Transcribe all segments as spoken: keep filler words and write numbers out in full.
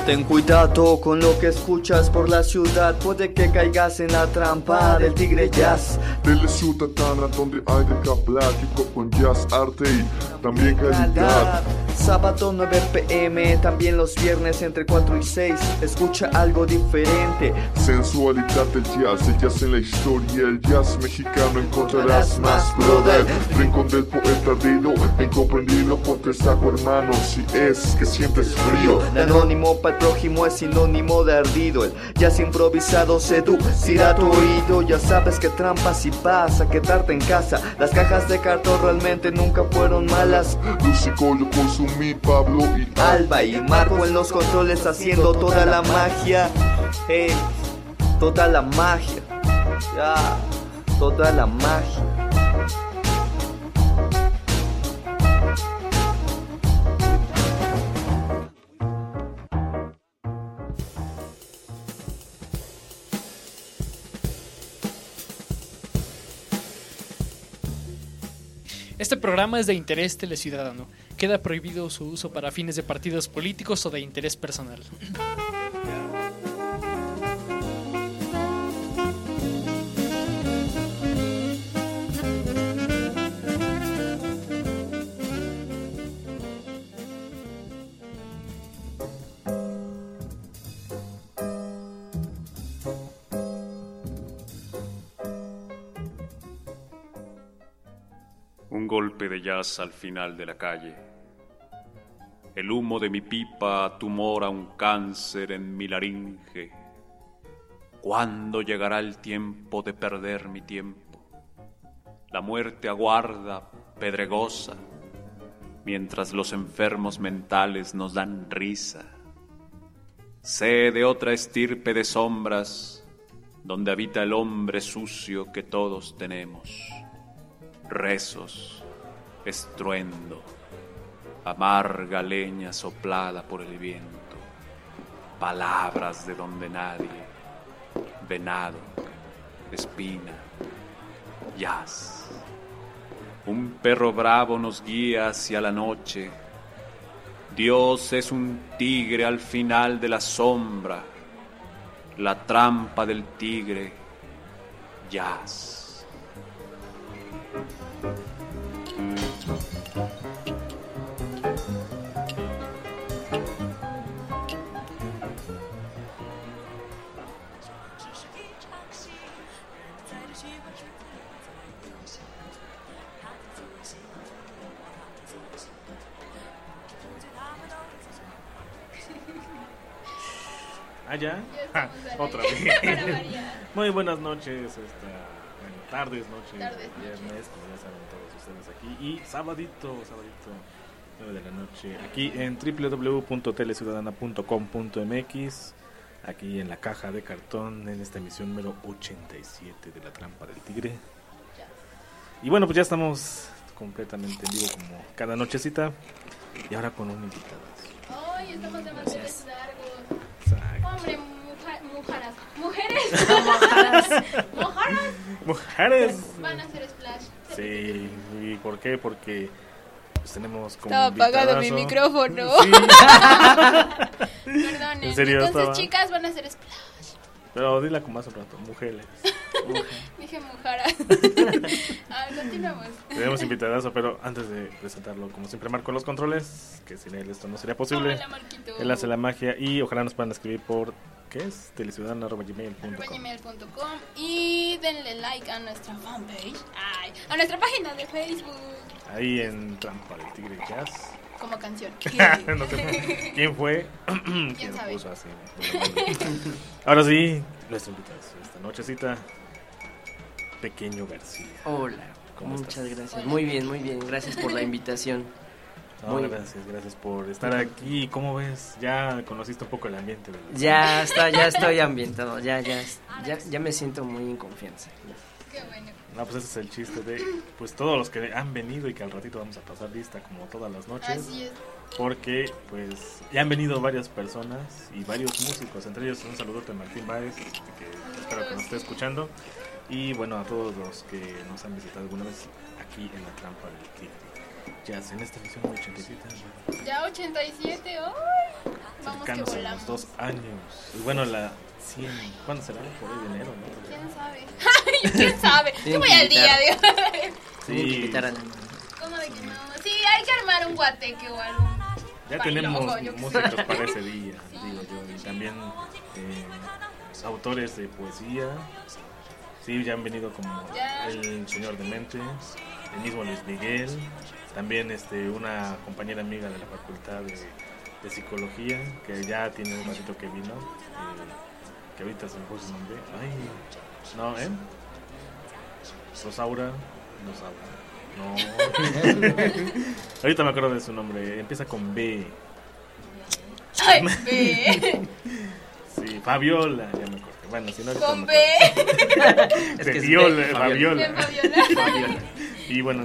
Ten cuidado con lo que escuchas por la ciudad, puede que caigas en la trampa del tigre jazz. Delle ciudadana donde hay de que hablar, hip hop con jazz, arte y también calidad. Sábado nueve pm, también los viernes entre cuatro y seis, escucha algo diferente. Sensualidad del jazz, el jazz en la historia, el jazz mexicano encontrarás más, brother. Rincón del poeta ardido, incomprendido por tres saco hermano, si es que sientes frío. De anónimo para el prójimo es sinónimo de ardido, el jazz improvisado seducirá tu oído. Ya sabes que trampas y vas a quedarte en casa, las cajas de cartón realmente nunca fueron malas. Lucico lo consumí, Pablo y Alba y Marco en los controles haciendo toda la magia. Hey, toda la magia, ya, toda la magia. Este programa es de interés teleciudadano. Queda prohibido su uso para fines de partidos políticos o de interés personal. Un golpe de jazz al final de la calle. El humo de mi pipa tumora un cáncer en mi laringe. ¿Cuándo llegará el tiempo de perder mi tiempo? La muerte aguarda, pedregosa, mientras los enfermos mentales nos dan risa. Sé de otra estirpe de sombras, donde habita el hombre sucio que todos tenemos. Rezos, estruendo, amarga leña soplada por el viento, palabras de donde nadie, venado, espina, jazz. Un perro bravo nos guía hacia la noche. Dios es un tigre al final de la sombra, la trampa del tigre, jazz. Ah, ya, ah, otra vez. Muy buenas noches, esta, bueno, tardes, noches, tardes, viernes, como ya saben todos ustedes aquí. Y sabadito, sabadito, nueve de la noche, aquí en doble u doble u doble u punto teleciudadana punto com punto m x, aquí en la caja de cartón, en esta emisión número ochenta y siete de La Trampa del Tigre. Y bueno, pues ya estamos completamente en vivo como cada nochecita, y ahora con un invitado. Ay, estamos demasiado largos. Exacto. Hombre, muja, mujaras, mujeres, mujaras, mujaras, mujeres van a hacer splash. Sí, ¿y por qué? Porque pues tenemos como estaba apagado mi micrófono. Sí. Perdonen. ¿En serio? Entonces, Estaba... chicas, van a hacer splash. Pero dila como hace un rato, mujeres. Dije mujaras. Ah, continuamos. Tenemos invitadazo, pero antes de presentarlo, como siempre, Marco los controles, que sin él esto no sería posible. Hola, Marquito. Él hace la magia y ojalá nos puedan escribir por, ¿qué es? teleciudadana arroba gmail punto com. Y denle like a nuestra fanpage, ay, a nuestra página de Facebook. Ahí en Trampa del Tigre Jazz. Como canción. No sé quién fue. ¿Quién, ¿Quién sabe? Puso así? Ahora sí, nuestro invitado esta nochecita, Pequeño García. Hola, muchas estás? gracias. Muy bien, muy bien. Gracias por la invitación. No, muy gracias, gracias por estar aquí. ¿Cómo ves? Ya conociste un poco el ambiente del... Ya está, ya estoy ambientado. Ya, ya, ya, ya me siento muy en confianza. Qué bueno. No, pues ese es el chiste de pues todos los que han venido y que al ratito vamos a pasar lista como todas las noches. Así es. Porque pues ya han venido varias personas y varios músicos, entre ellos un saludote a Martín Báez, que espero que nos esté escuchando, y bueno, a todos los que nos han visitado alguna vez aquí en La Trampa del Tigre. Ya en esta edición ochenta y siete. Ya ochenta y siete, ¡ay! Vamos que cercanos a volamos. los dos años. Y bueno, la cien, ¿cuándo será? Por ahí de enero, ¿no? ¿Quién sabe? ¿Quién sabe? Yo Tienen voy que al día, Dios. Tienen que Sí, invitar a la... ¿Cómo de que no? Sí, hay que armar un guateque o algo. ya Bailojo, tenemos yo qué sé. músicos para ese día, digo yo. Y también eh, autores de poesía. Sí, ya han venido como Ya. el Señor Demente, el mismo Luis Miguel. También este, una compañera amiga de la Facultad de, de Psicología, que ya tiene un ratito que vino, eh, que ahorita se me fue su nombre. Ay, no, ¿eh? Rosaura, Rosaura, no. Ahorita me acuerdo de su nombre, empieza con B. Ay, ve. Sí, Fabiola, ya me acuerdo. Bueno, si no, ahorita Con me B. acuerdo. Es De que es Viola, B, Fabiola. Bien, Fabiola. Fabiola. Y bueno,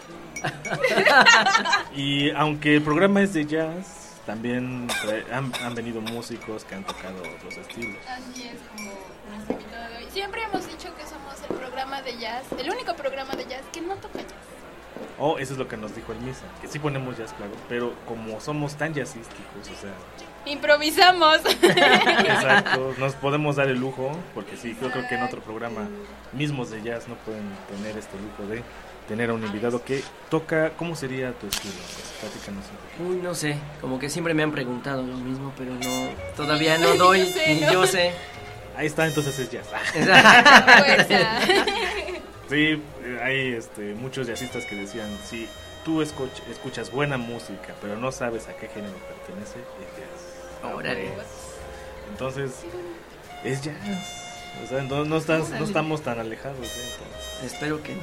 y aunque el programa es de jazz, también trae- han, han venido músicos que han tocado otros estilos. Así es como nuestro invitado de hoy. Siempre hemos dicho que somos el programa de jazz, el único programa de jazz que no toca jazz. Oh, eso es lo que nos dijo el Misa, que sí ponemos jazz, claro, pero como somos tan jazzísticos, o sea, Improvisamos. exacto, nos podemos dar el lujo, porque sí, yo creo que en otro programa mismos de jazz no pueden tener este lujo de tener a un invitado que toca. ¿Cómo sería tu estilo? Platícanos un poquito. Uy, no sé, como que siempre me han preguntado lo mismo, pero no, todavía no doy, Yo sé, ni ¿no? yo sé. Ahí está, entonces es jazz. Fuerza. Sí, eh, hay este, muchos jazzistas que decían, si tú escuch- escuchas buena música, pero no sabes a qué género pertenece, es jazz. Órale. Entonces, es jazz. O sea, no, no, estás, no estamos tan alejados. ¿eh? Entonces. Espero que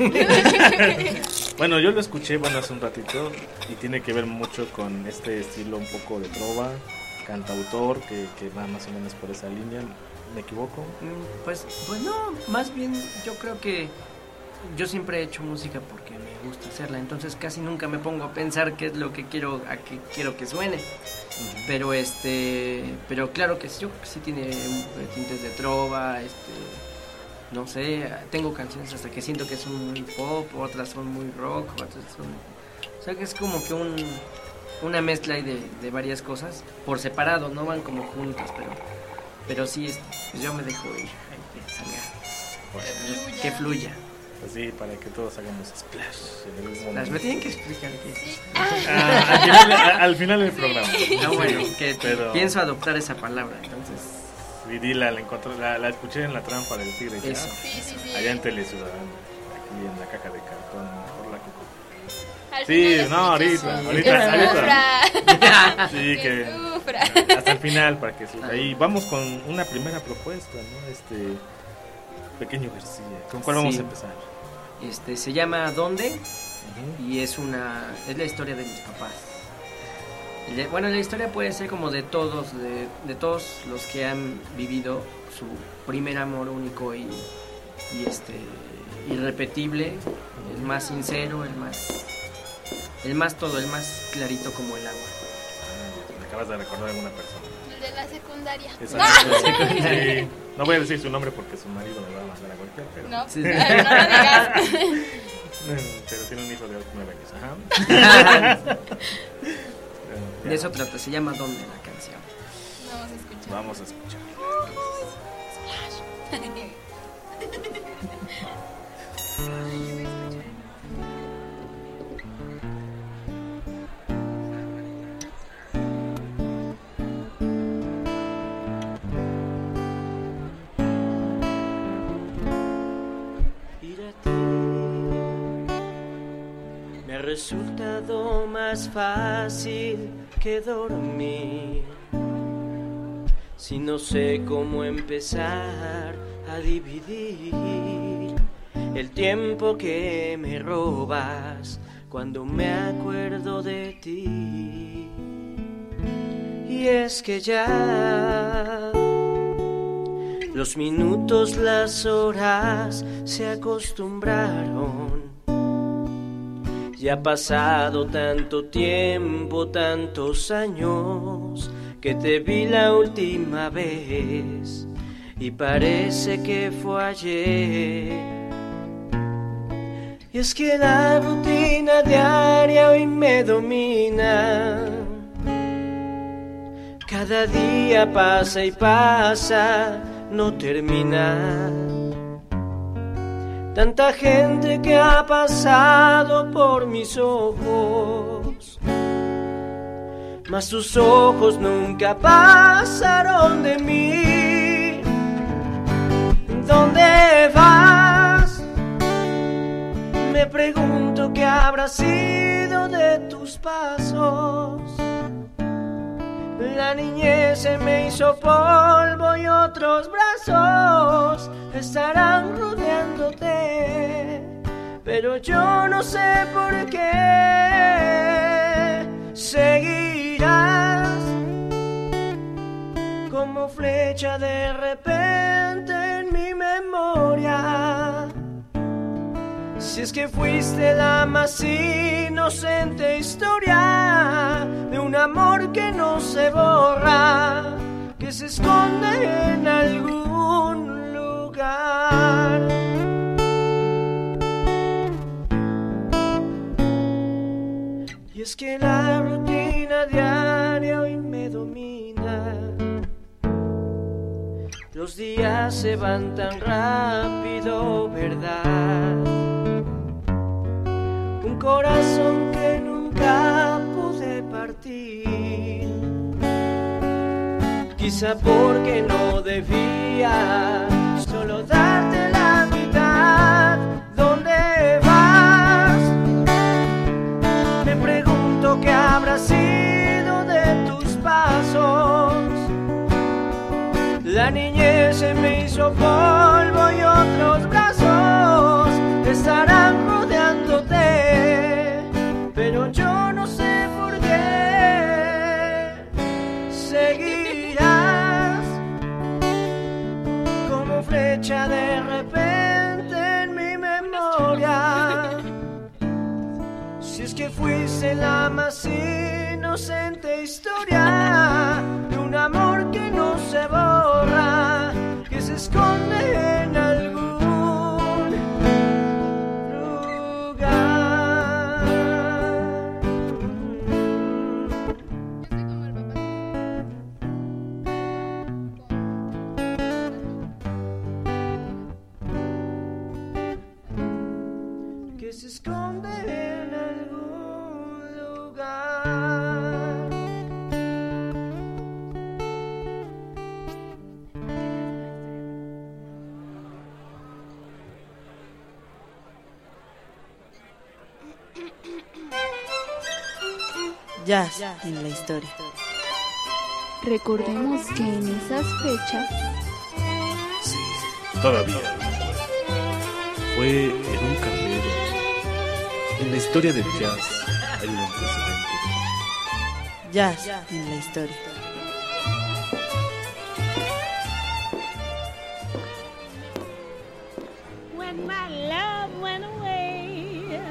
no. Bueno, yo lo escuché, bueno, hace un ratito, y tiene que ver mucho con este estilo un poco de trova, cantautor, que, que va más o menos por esa línea. ¿Me equivoco? Mm, Pues, pues no, más bien yo creo que yo siempre he hecho música porque me gusta hacerla, entonces casi nunca me pongo a pensar qué es lo que quiero, a qué quiero que suene. Pero este, pero claro que sí, yo creo que sí tiene un- tintes de trova, este, no sé, tengo canciones hasta que siento que son muy pop, otras son muy rock, otras son, o sea que es como que un, una mezcla ahí de, de varias cosas por separado, no van como juntas, pero, pero sí, es, pues yo me dejo ir, ahí que salga, fluya. que fluya. Así, para que todos hagamos splash en el mismo Las momento. me tienen que explicar qué es. Ah, al, final, a- al final del programa. Ah, bueno, que pero- pienso adoptar esa palabra, entonces, Y Dila, la, encontré, la, la escuché en La Trampa del Tigre. ya, Eso. Sí, sí, sí. allá en Teleciudadano, aquí en la caja de cartón, mejor la cuco. Al Sí, final no, escuchas ahorita, un- ahorita, que ahorita. sufra. Sí, Que que sufra. hasta el final para que suba. Y vamos con una primera propuesta, ¿no? Este Pequeño García. ¿Con cuál vamos Sí. a empezar? este, se llama ¿Dónde? Ujú. Y es una es la historia de mis papás. Le- bueno, la historia puede ser como de todos, de, de todos los que han vivido su primer amor único y, y este irrepetible, el más sincero, el más el más todo, el más clarito como el agua. Ah, me acabas de recordar a alguna persona. El de la secundaria. Exacto. Sí. No voy a decir su nombre porque su marido me va a mandar a golpear, pero, No, Sí. no lo digas. pero tiene un hijo de nueve años. Ajá. Bueno, De ya. eso trata, se llama ¿Dónde? La canción. Vamos a escuchar. Vamos a escuchar. Ir a ti me ha resultado más fácil que dormir. Si no sé cómo empezar a dividir el tiempo que me robas cuando me acuerdo de ti. Y es que ya los minutos, las horas se acostumbraron. Ya ha pasado tanto tiempo, tantos años, que te vi la última vez y parece que fue ayer. Y es que la rutina diaria hoy me domina. Cada día pasa y pasa, no termina. Tanta gente que ha pasado por mis ojos, mas tus ojos nunca pasaron de mí. ¿Dónde vas? Me pregunto qué habrá sido de tus pasos. La niñez se me hizo polvo y otros brazos estarán rodeándote, pero yo no sé por qué seguirás como flecha de repente en mi memoria. Si es que fuiste la más inocente historia de un amor que no se borra, que se esconde en algún lugar. Y es que la rutina diaria hoy me domina. Los días se van tan rápido, ¿verdad? Un corazón que nunca pude partir, quizá porque no debía solo darte la mitad. ¿Dónde vas? Me pregunto qué habrá sido de tus pasos. La niñez se me hizo polvo y otros brazos estarán rodeándote, pero yo no sé por qué seguirás como flecha de repente en mi memoria. Si es que fuiste la más inocente historia de un amor que no se borra, que se esconde en algún se esconde en algún lugar. Jazz en la historia. Recordemos que en esas fechas, sí, todavía fue en un carrero. En la historia del jazz hay un antecedente. Jazz en la historia. When my love went away,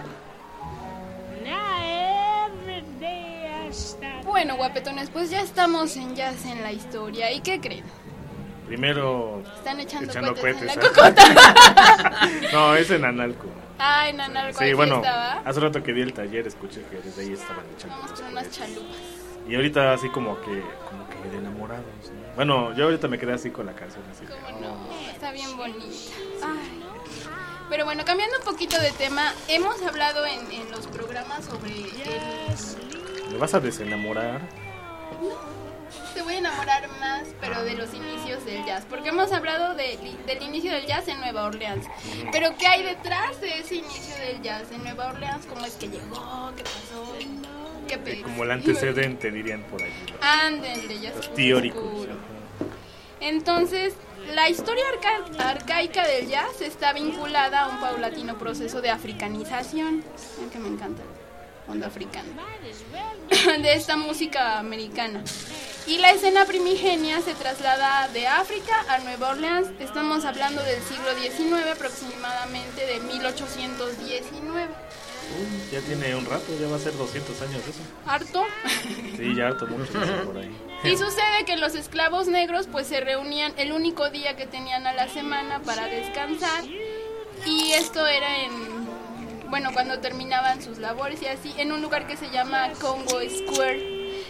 now every day I start. Bueno, guapetones, pues ya estamos en Jazz en la historia. ¿Y qué creen? Primero están echando, echando cohetes, cohetes en la cocota. No, es en Analco. Ay, Nanalco, sí, bueno, estaba. Hace rato que di el taller, escuché que desde ahí estaban echando. Vamos con unas chalupas. Y ahorita así como que, como que de enamorados, ¿no? Bueno, yo ahorita me quedé así con la canción así. ¿Cómo no? Está bien bonita. Ay. Pero bueno, cambiando un poquito de tema, hemos hablado en, en los programas sobre el... ¿Me vas a desenamorar? No. Te voy a enamorar más, pero de los inicios del jazz, porque hemos hablado de, del inicio del jazz en Nueva Orleans. Pero ¿qué hay detrás de ese inicio del jazz en Nueva Orleans? ¿Cómo es que llegó? ¿Qué pasó? ¿Qué pedí? Como el antecedente, dirían por allí. Ándenle, ya los teóricos. Entonces, la historia arca arcaica del jazz está vinculada a un paulatino proceso de africanización, que me encanta. Onda africana, de esta música americana. Y la escena primigenia se traslada de África a Nueva Orleans. Estamos hablando del siglo diecinueve, aproximadamente de mil ochocientos diecinueve. Uh, ya tiene un rato, ya va a ser doscientos años eso. ¿Harto? Sí, ya harto, mucho por ahí. Y sucede que los esclavos negros pues se reunían el único día que tenían a la semana para descansar. Y esto era en... bueno, cuando terminaban sus labores y así, en un lugar que se llama Congo Square,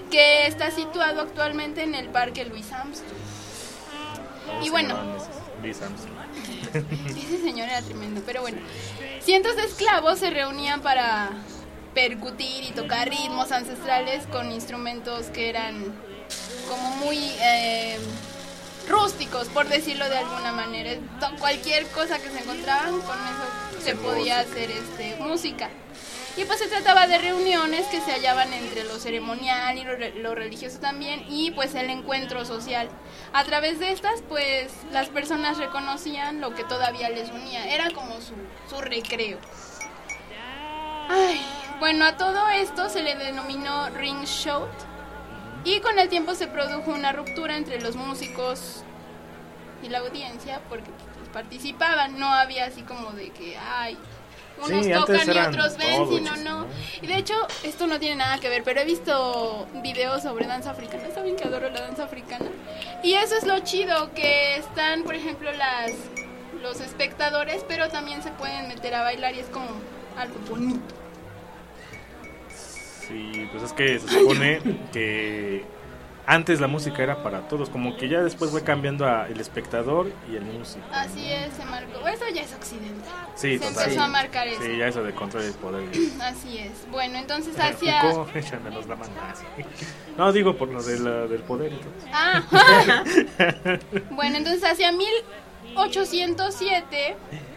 que está situado actualmente en el Parque Louis Armstrong. ¿Cómo Y se bueno, llamaban esos? Louis Armstrong. ese señor era tremendo, pero bueno, cientos de esclavos se reunían para percutir y tocar ritmos ancestrales con instrumentos que eran como muy eh, rústicos, por decirlo de alguna manera. Cualquier cosa que se encontraban, con eso se podía hacer este, música. Y pues se trataba de reuniones que se hallaban entre lo ceremonial y lo, lo religioso también, y pues el encuentro social. A través de estas, pues las personas reconocían lo que todavía les unía, era como su, su recreo. Ay, bueno, a todo esto se le denominó ring shout, y con el tiempo se produjo una ruptura entre los músicos y la audiencia, porque pues, participaban, no había así como de que, ay, unos Sí, tocan antes y eran otros ven, todos, sino no. Y de hecho, esto no tiene nada que ver, pero he visto videos sobre danza africana. ¿Saben que adoro la danza africana? Y eso es lo chido, que están, por ejemplo, las los espectadores, pero también se pueden meter a bailar y es como algo bonito. Sí, pues es que se supone que antes la música era para todos, como que ya después fue cambiando a el espectador y el músico. Así es, se marcó. Eso ya es occidental. Sí, se total. empezó a marcar eso. Sí, ya eso de control del poder. Así es. Bueno, entonces hacia... Foucault, échamelos la mano. Ah, sí. No, digo por lo de la- del poder. Entonces. Ah, bueno, entonces hacia mil ochocientos siete...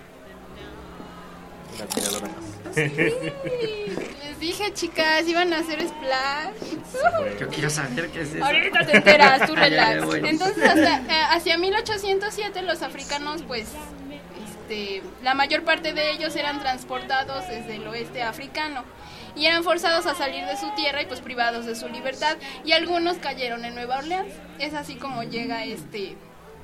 Una tiradora más. Sí, les dije, chicas, iban a hacer splash. Yo quiero saber qué es eso. Ahorita te enteras, tú Ya, ya, relax. bueno. Entonces, hasta, eh, hacia mil ochocientos siete los africanos, pues, este, la mayor parte de ellos eran transportados desde el oeste africano y eran forzados a salir de su tierra y pues privados de su libertad, y algunos cayeron en Nueva Orleans. Es así como llega este...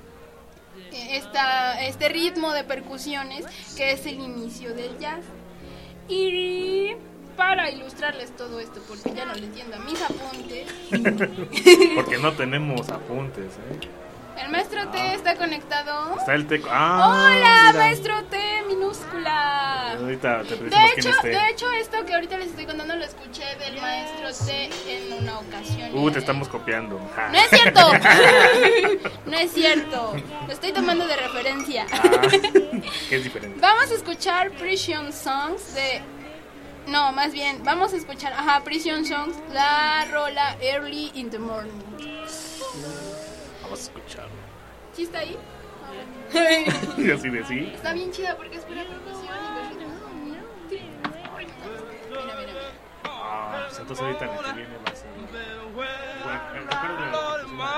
Esta, este ritmo de percusiones que es el inicio del jazz. Y para ilustrarles todo esto, porque ya no les entiendo a mis apuntes, Porque no tenemos apuntes, ¿eh? el maestro T está conectado. Está el teco. Ah, ¡Hola, mira. maestro T minúscula! Ahorita te decimos De quién hecho, es T. de hecho, esto que ahorita les estoy contando lo escuché del maestro T en una ocasión. Uh, te estamos copiando. Ja. ¡No es cierto! No es cierto. Lo estoy tomando de referencia. Ah, que es diferente. Vamos a escuchar Prison Songs de... No, más bien, vamos a escuchar, ajá, Prison Songs, la rola Early in the Morning. Vamos a escucharlo. ¿Sí está ahí? Y así de sí. Está bien chida porque es pura percusión y pues... Mira, mira, mira. Ah, pues entonces ahorita el que viene va a ser. Bueno, recuerdo de la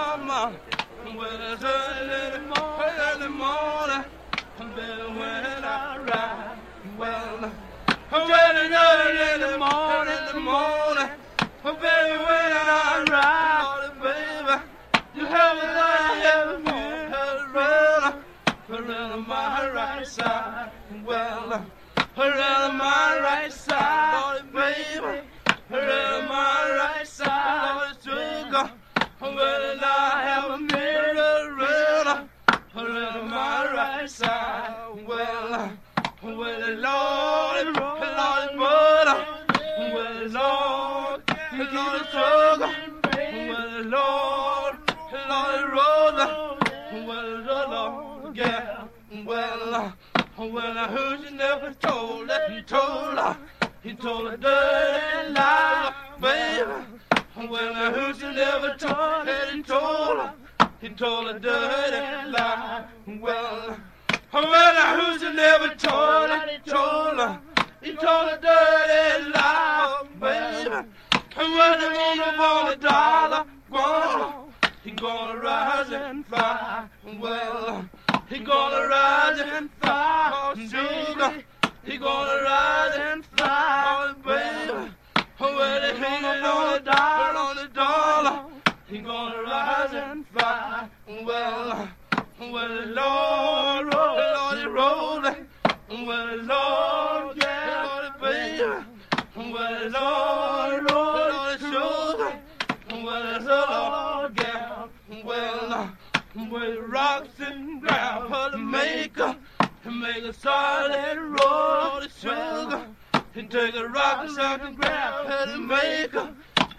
Well, early in the morning, in the morning, oh baby, when I ride, baby, you have me there, have me around, around my right side. Well, around my right side, baby, around my right side, sugar. Well, I have a mirror around, around my right side. Well, well, Lord, Lord, mother, well, Lord, Lord, sugar, well, Lord, Lord, Rosa, well, Lord, yeah, well, well, I heard you never told that he told her, he told a dirty lie, baby. Well, I heard you never told that he told her, he told a dirty lie, well. Well, I heard you never told her, he told her, he told a dirty lie, baby. And when he wanna want a dollar, gonna, he gonna rise and fly. Well, he gonna rise and fly, sugar. He gonna rise and fly, baby. When he wanna want a dollar, on a dollar, he gonna rise and fly. Well. Well, Lord, Lord, Lord, well, Lord, yeah, Lord, baby, well, Lord, Lord, sugar, well, Lord, yeah, well, well, rocks and ground for the maker, make a solid roll of sugar, and take a rock and rock and ground for the maker,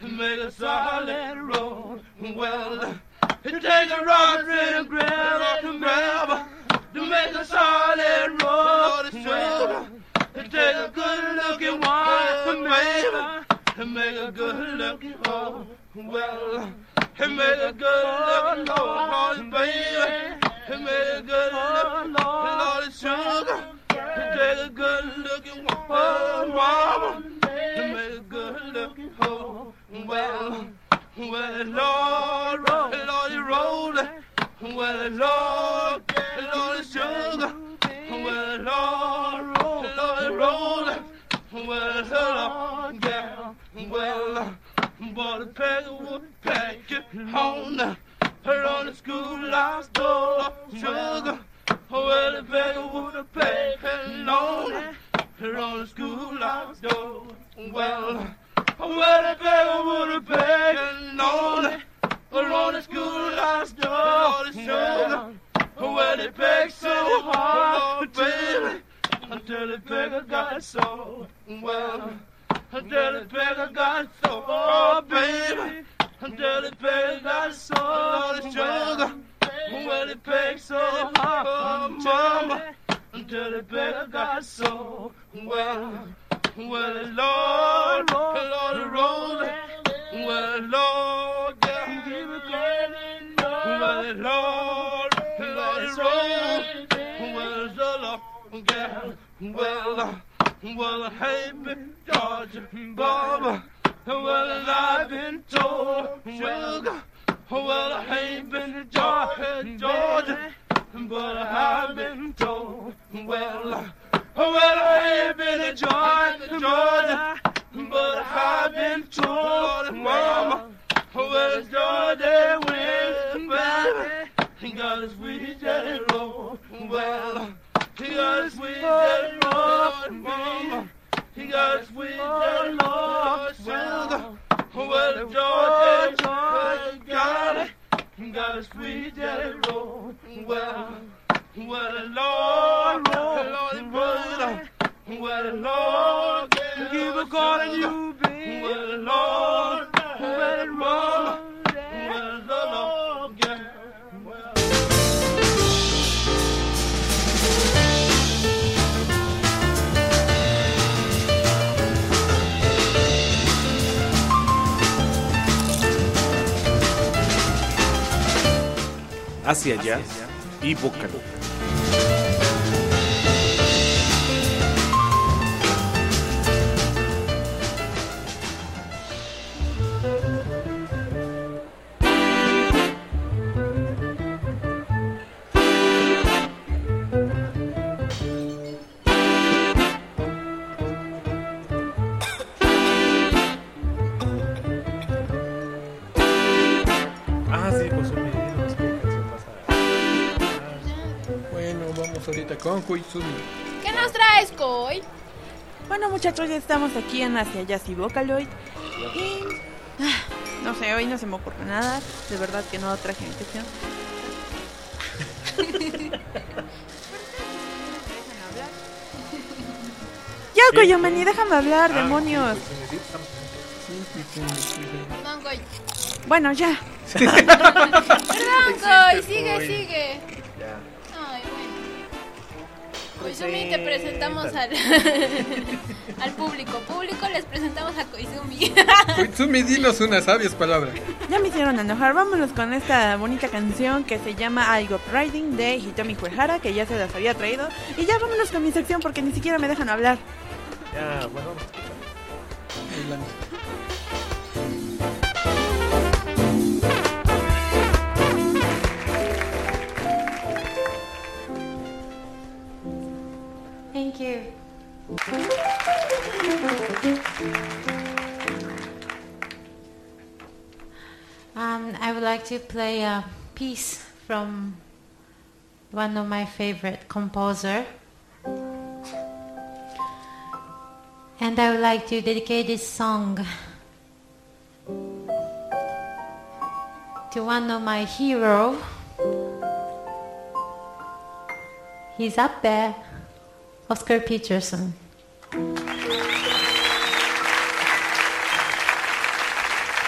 and make a solid road. Well, it takes a rock and gravel to grab to make a solid road. Well, it takes a good-looking one, baby, to make a good-looking hole. Well, it make a good-looking hole, baby. It make a good-looking hole, sugar. It take a good-looking hole, mama. It make a good-looking hole. Well, well, Lord, Lord, you roll it. Well, Lord, Lord, sugar. Well, Lord, Lord, roll it. Well, Lord, yeah. Well, but a peg would pack it on the, on the schoolhouse door, sugar. Well, a peg would pack it on the, on the schoolhouse door. Well, well, a peg would pack it on the, on the schoolhouse door, sugar. Well, it pegged so hard, baby, until the pegger got so well. Until the pegger got so, oh, baby, until the pegger got so, oh, the sugar. Well, it pegged so hard, oh, mama, until the pegger got so well. Well, the Lord, Lord, the road, well, the Lord, yeah, keep it going. Well, the Lord, Lord, the road, well, the Lord, yeah, well, well, hey, big Georgia, Baba, well, I've been told, sugar, well, I ain't been to Georgia, Georgia, but I've been told, well, well, I ain't been to Georgia, Georgia, but I've been told, mama, well, Georgia went, baby, he got a sweet jelly roll, well, he got a sweet jelly roll, mama. He got a sweet jelly roll, sugar. Well, Georgia, Georgia got it. He got a sweet jelly roll. Well, well, the Lord, Lord, the brother. Well, the Lord, keep a calling you, baby. Well, the Lord, well, the Lord, well, the Lord, yeah. Hacia allá y vocal. Con Koizumi. ¿Qué nos traes, Koi? Bueno, muchachos, ya estamos aquí en Hacia Jazz y Vocaloid. Y ah, no sé, hoy no se me ocurre nada. De verdad que no traje intención. Ya, Koyomani, déjame hablar, Ah, demonios. Perdón, Koi. Bueno, ya. Perdón, Koi, sigue, sigue. Ay, bueno. Koizumi, te presentamos al, al público. Público, les presentamos a Koizumi. Koizumi, dinos unas sabias palabras. Ya me hicieron enojar. Vámonos con esta bonita canción que se llama I Go Riding de Hitomi Uehara, que ya se las había traído. Y ya vámonos con mi sección porque ni siquiera me dejan hablar. Ya, bueno. Thank you. Um, I would like to play a piece from one of my favorite composer. And I would like to dedicate this song to one of my heroes. He's up there, Oscar Peterson.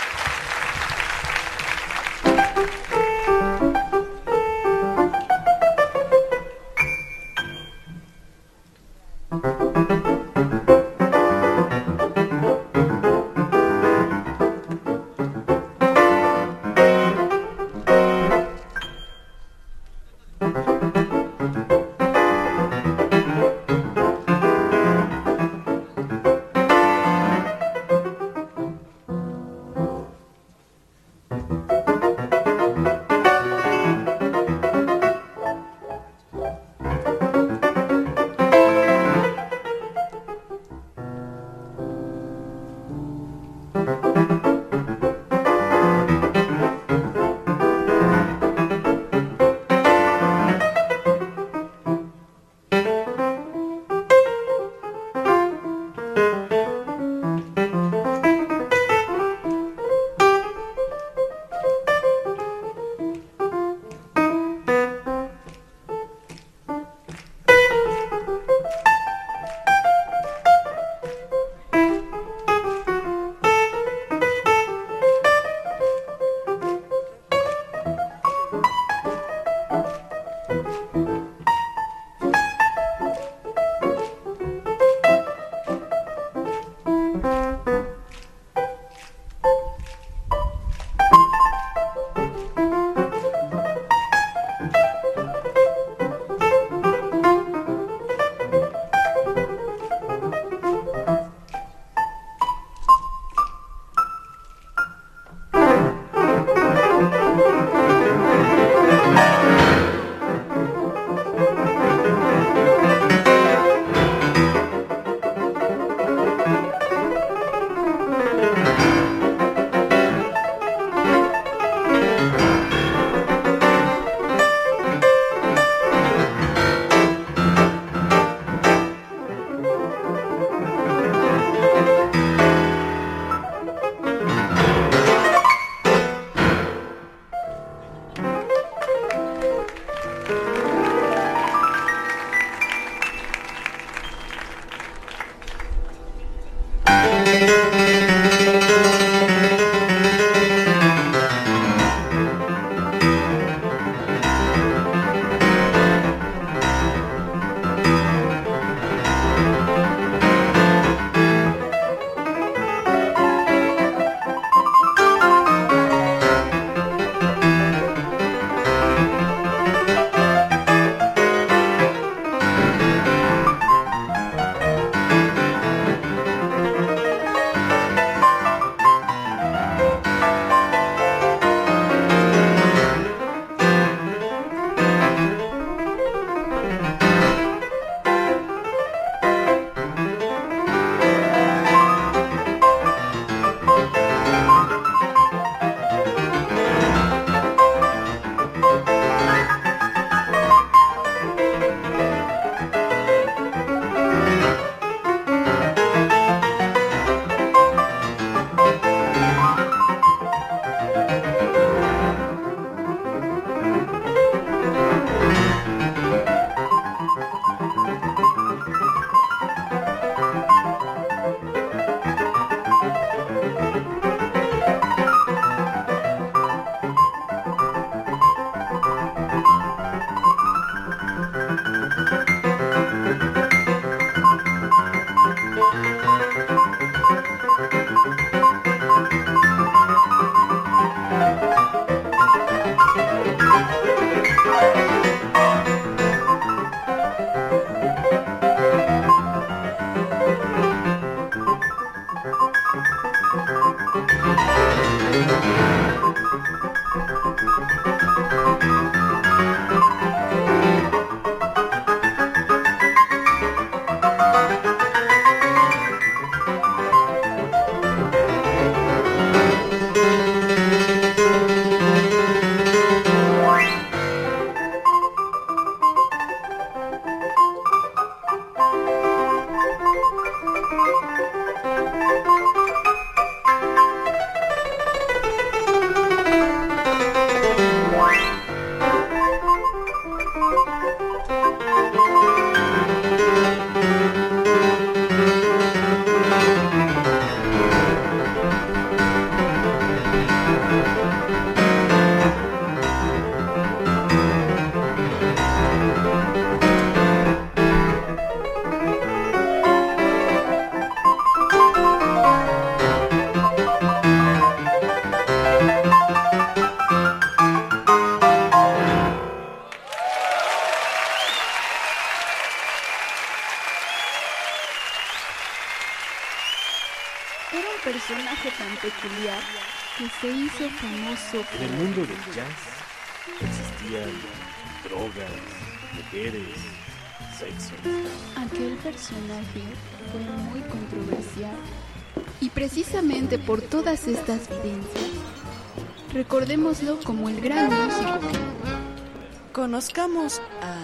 Personaje tan peculiar que se hizo famoso. En el mundo del jazz existían drogas, mujeres, sexo. Aquel personaje fue muy controversial y precisamente por todas estas vivencias, recordémoslo como el gran músico que conozcamos a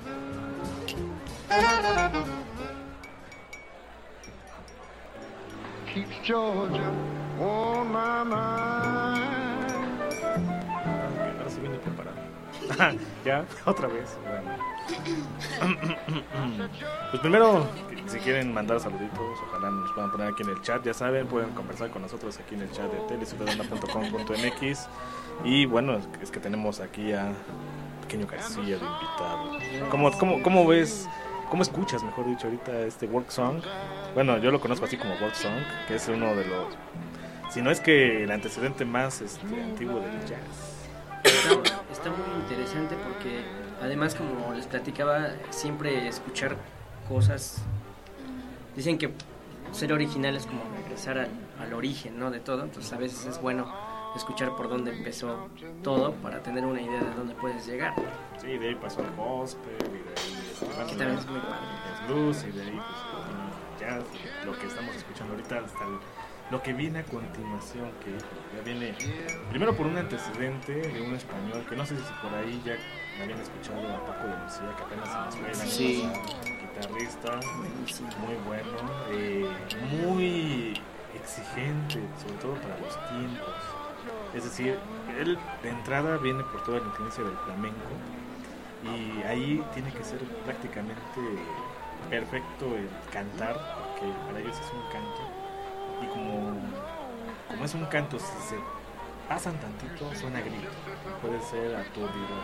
Keeps Georgia on my mind. Okay, ahora sí viene preparado. Ya, otra vez. Bueno. Pues primero, si quieren mandar saluditos, ojalá nos puedan poner aquí en el chat. Ya saben, pueden conversar con nosotros aquí en el chat de teleciudadana punto com punto m x. Y bueno, es que tenemos aquí a Pequeño García de invitado. ¿Cómo, cómo, cómo ves? ¿Cómo escuchas, mejor dicho, ahorita este Work Song? Bueno, yo lo conozco así como Work Song, que es uno de los, si no es que el antecedente más este, antiguo del jazz. Está, está muy interesante porque además, como les platicaba, siempre escuchar cosas, dicen que ser original es como regresar al, al origen, ¿no? De todo, entonces a veces es bueno escuchar por dónde empezó todo para tener una idea de dónde puedes llegar. Sí, de ahí pasó el gospel, y de ahí este, bueno, que también es muy padre. El blues, y de ahí pues el jazz, lo que estamos escuchando ahorita hasta el, lo que viene a continuación, que ya viene primero por un antecedente de un español, que no sé si por ahí ya habían escuchado a Paco de Lucía, que apenas se nos fue, sí. Guitarrista, muy bueno, eh, muy exigente, sobre todo para los tiempos. Es decir, él de entrada viene por toda la influencia del flamenco y ahí tiene que ser prácticamente perfecto el cantar, porque para ellos es un canto y como, como es un canto, si se pasan tantito suena grito, puede ser aturdido,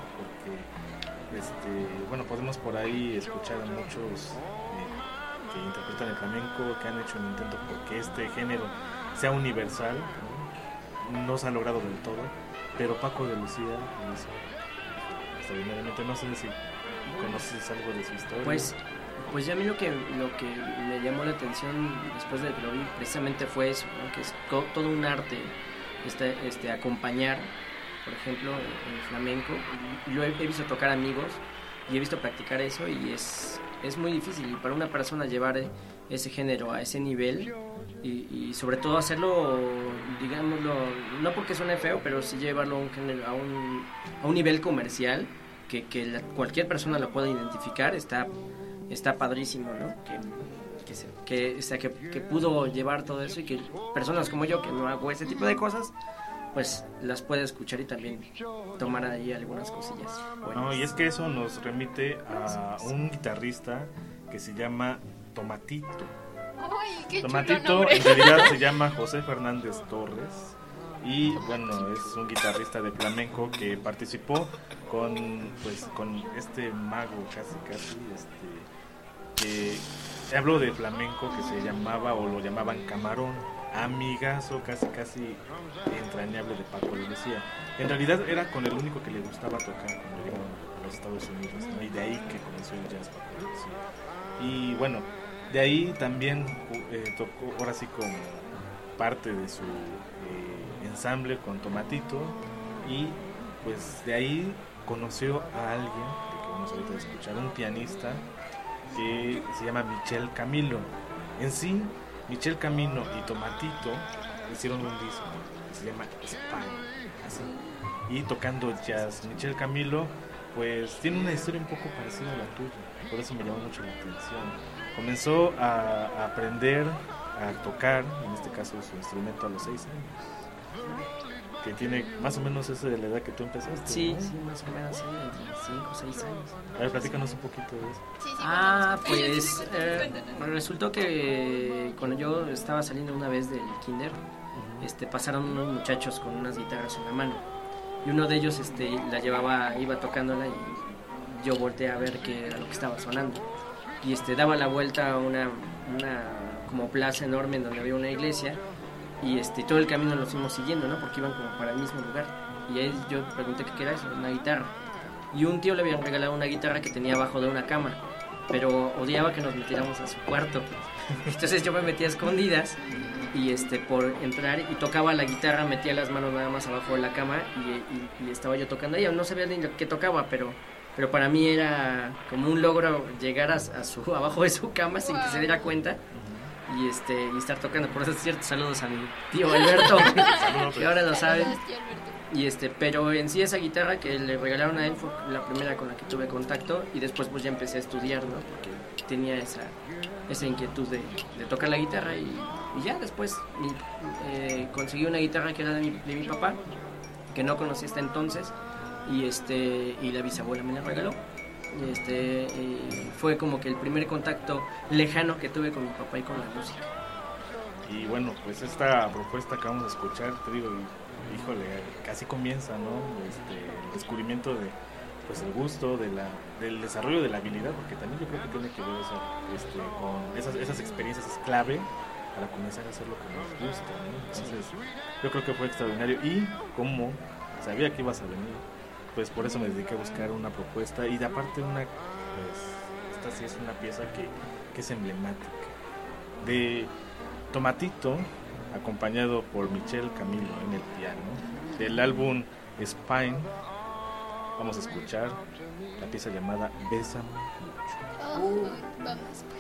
porque este, bueno, podemos por ahí escuchar a muchos eh, que interpretan el flamenco, que han hecho un intento porque este género sea universal, ¿no? No se ha logrado del todo, pero Paco de Lucía lo hizo extraordinariamente. No sé si conoces algo de su historia. Pues, pues ya a mí lo que, lo que me llamó la atención después de que lo vi precisamente fue eso, ¿no? Que es to, todo un arte este, este, acompañar, por ejemplo, el flamenco. Y lo he, he visto tocar amigos y he visto practicar eso y es, es muy difícil. Y para una persona llevar ese género a ese nivel y, y sobre todo hacerlo, digámoslo, no porque suene feo, pero sí llevarlo a un, género, a un, a un nivel comercial que, que la, cualquier persona lo pueda identificar, está, está padrísimo, ¿no? Que, que, se, que, o sea, que, que pudo llevar todo eso y que personas como yo que no hago ese tipo de cosas, pues las puede escuchar y también tomar ahí algunas cosillas buenas. No, y es que eso nos remite a un guitarrista que se llama Tomatito. Ay, qué Tomatito en realidad se llama José Fernández Torres y bueno, es un guitarrista de flamenco que participó con pues con este mago casi casi este que habló de flamenco que se llamaba o lo llamaban Camarón, amigazo casi casi entrañable de Paco de Lucía. En realidad era con el único que le gustaba tocar cuando llegó a los Estados Unidos, ¿no? Y de ahí que comenzó el jazz Paco de Lucía. Y bueno, de ahí también eh, tocó ahora sí como parte de su eh, ensamble con Tomatito y pues de ahí conoció a alguien que vamos ahorita a escuchar, un pianista que se llama Michel Camilo. En sí, Michel Camilo y Tomatito hicieron un disco que se llama Spine, así, y tocando jazz. Michel Camilo pues tiene una historia un poco parecida a la tuya, por eso me llamó mucho la atención. Comenzó a, a aprender a tocar, en este caso su instrumento, a los seis años. que tiene más o menos esa de la edad que tú empezaste. Sí, ¿no? sí, más o menos, sí, veinticinco, seis años. A ver, platícanos un poquito de eso. Sí, sí, Ah, cuéntanos. pues eh, resultó que cuando yo estaba saliendo una vez del kinder, este, pasaron unos muchachos con unas guitarras en la mano y uno de ellos este, la llevaba, iba tocándola y yo volteé a ver qué era lo que estaba sonando y este, daba la vuelta a una, una como plaza enorme en donde había una iglesia y este, todo el camino lo fuimos siguiendo, ¿no? Porque iban como para el mismo lugar y ahí yo pregunté qué era eso, una guitarra. Y un tío le habían regalado una guitarra que tenía abajo de una cama, pero odiaba que nos metiéramos a su cuarto. Entonces yo me metía a escondidas y este por entrar y tocaba la guitarra, metía las manos nada más abajo de la cama y, y, y estaba yo tocando ella. No sabía ni lo que tocaba, pero pero para mí era como un logro llegar a, a su abajo de su cama sin que se diera cuenta. Y este y estar tocando. Por eso es cierto, saludos a mi tío Alberto, que ahora lo saben. Y este, pero en sí esa guitarra que le regalaron a él fue la primera con la que tuve contacto y después pues ya empecé a estudiar, ¿no? Porque tenía esa, esa inquietud de, de tocar la guitarra y, y ya después mi, eh, conseguí una guitarra que era de mi, de mi papá, que no conocí hasta entonces y este y la bisabuela me la regaló. Y este eh, fue como que el primer contacto lejano que tuve con mi papá y con la música. Y bueno, pues esta propuesta que vamos a escuchar, te digo, híjole, casi comienza, ¿no? Este, el descubrimiento de, pues, el gusto, de la, del desarrollo de la habilidad, porque también yo creo que tiene que ver eso, este, con esas, esas experiencias es clave para comenzar a hacer lo que nos gusta, ¿no? Entonces, yo creo que fue extraordinario y como sabía que ibas a venir, pues por eso me dediqué a buscar una propuesta y de aparte una, pues, esta sí es una pieza que, que es emblemática de Tomatito, acompañado por Michelle Camilo en el piano, del álbum Spine. Vamos a escuchar la pieza llamada Bésame mucho. Oh, vamos pues.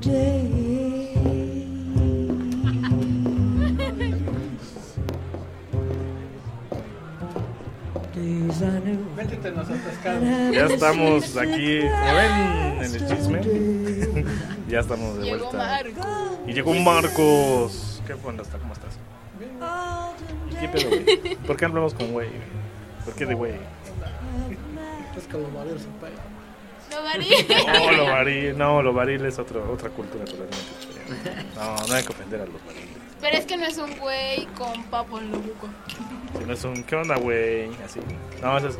Métete en los pescados. Ya estamos aquí, como ven, en el chisme. Ya estamos de Llegó vuelta. Marcos. Y llegó Marcos. ¿Qué onda está? ¿Cómo estás? ¿Y qué pedo, güey? ¿Por qué hablamos con güey? ¿Por qué de güey? Es que los varios son pay. Lo varil. No, lo varil, no, lo varil es otro, otra cultura totalmente diferente. No, no hay que ofender a los variles. Pero es que no es un güey con papo en la boca. Si no es un, ¿qué onda, güey? Así. No, eso es.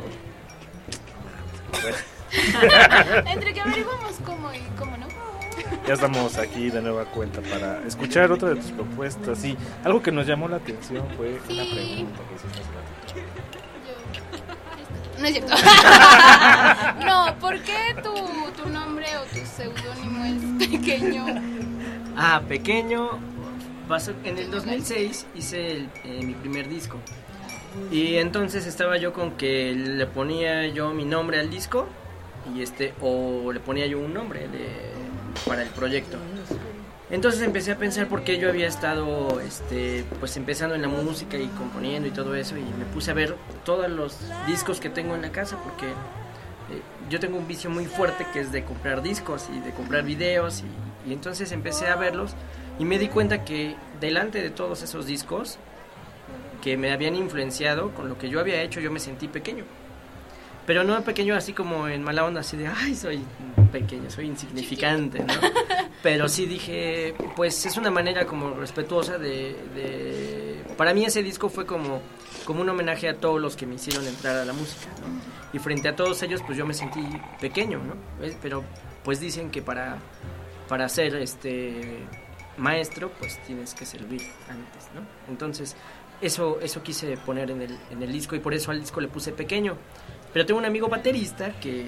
Entre que averiguamos cómo y cómo no. Ya estamos aquí de nueva cuenta para escuchar otra de tus propuestas. Sí, algo que nos llamó la atención fue Sí. una pregunta que hicimos hace ratito. No es cierto. No, ¿por qué tu, tu nombre o tu seudónimo es pequeño? Ah, pequeño. Pasó, en el dos mil seis hice el, eh, mi primer disco. Y entonces estaba yo con que le ponía yo mi nombre al disco y este o le ponía yo un nombre de, para el proyecto. Entonces empecé a pensar por qué yo había estado este pues empezando en la música y componiendo y todo eso, y me puse a ver todos los discos que tengo en la casa, porque eh, yo tengo un vicio muy fuerte que es de comprar discos y de comprar videos, y, y entonces empecé a verlos y me di cuenta que delante de todos esos discos que me habían influenciado con lo que yo había hecho, yo me sentí pequeño. Pero no pequeño así como en mala onda, así de, ay, soy pequeño, soy insignificante, ¿no? Pero sí dije, pues es una manera como respetuosa de... de... Para mí ese disco fue como, como un homenaje a todos los que me hicieron entrar a la música, ¿no? Y frente a todos ellos, pues yo me sentí pequeño, ¿no? ¿Ves? Pero pues dicen que para, para ser este maestro, pues tienes que servir antes, ¿no? Entonces, eso, eso quise poner en el, en el disco, y por eso al disco le puse pequeño. Pero tengo un amigo baterista que,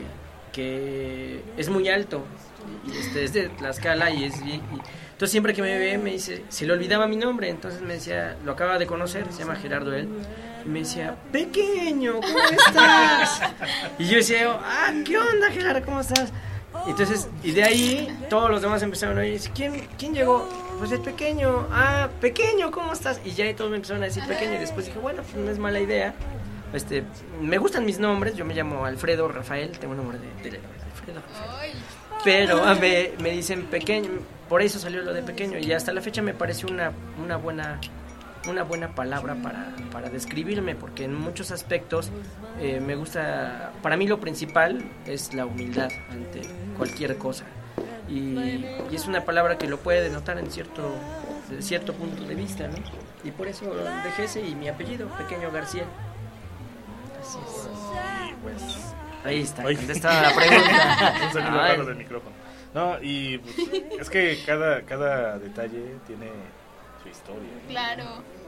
que es muy alto, y este, es de Tlaxcala, y es y, y, entonces siempre que me ve me dice, se le olvidaba mi nombre, entonces me decía, lo acaba de conocer, se llama Gerardo él, y me decía, pequeño, ¿cómo estás? Y yo decía, ah, ¿qué onda, Gerardo? ¿Cómo estás? Entonces, y de ahí todos los demás empezaron a oír, ¿quién, quién llegó? Pues el pequeño, ah, pequeño, ¿cómo estás? Y ya todos me empezaron a decir pequeño, y después dije, bueno, pues no es mala idea. Este, me gustan mis nombres, yo me llamo Alfredo Rafael, tengo un nombre de, de Alfredo Rafael. Pero me, me dicen pequeño, por eso salió lo de pequeño, y hasta la fecha me parece una, una buena una buena palabra para, para describirme, porque en muchos aspectos eh, me gusta, para mí lo principal es la humildad ante cualquier cosa, y, y es una palabra que lo puede denotar en cierto, de cierto punto de vista, ¿no? Y por eso dejé ese y mi apellido, Pequeño García. Así es. Y pues ahí está, Oye. contestada la pregunta. Un saludo a Carlos del micrófono. No, y pues, es que cada, cada detalle tiene su historia. Claro.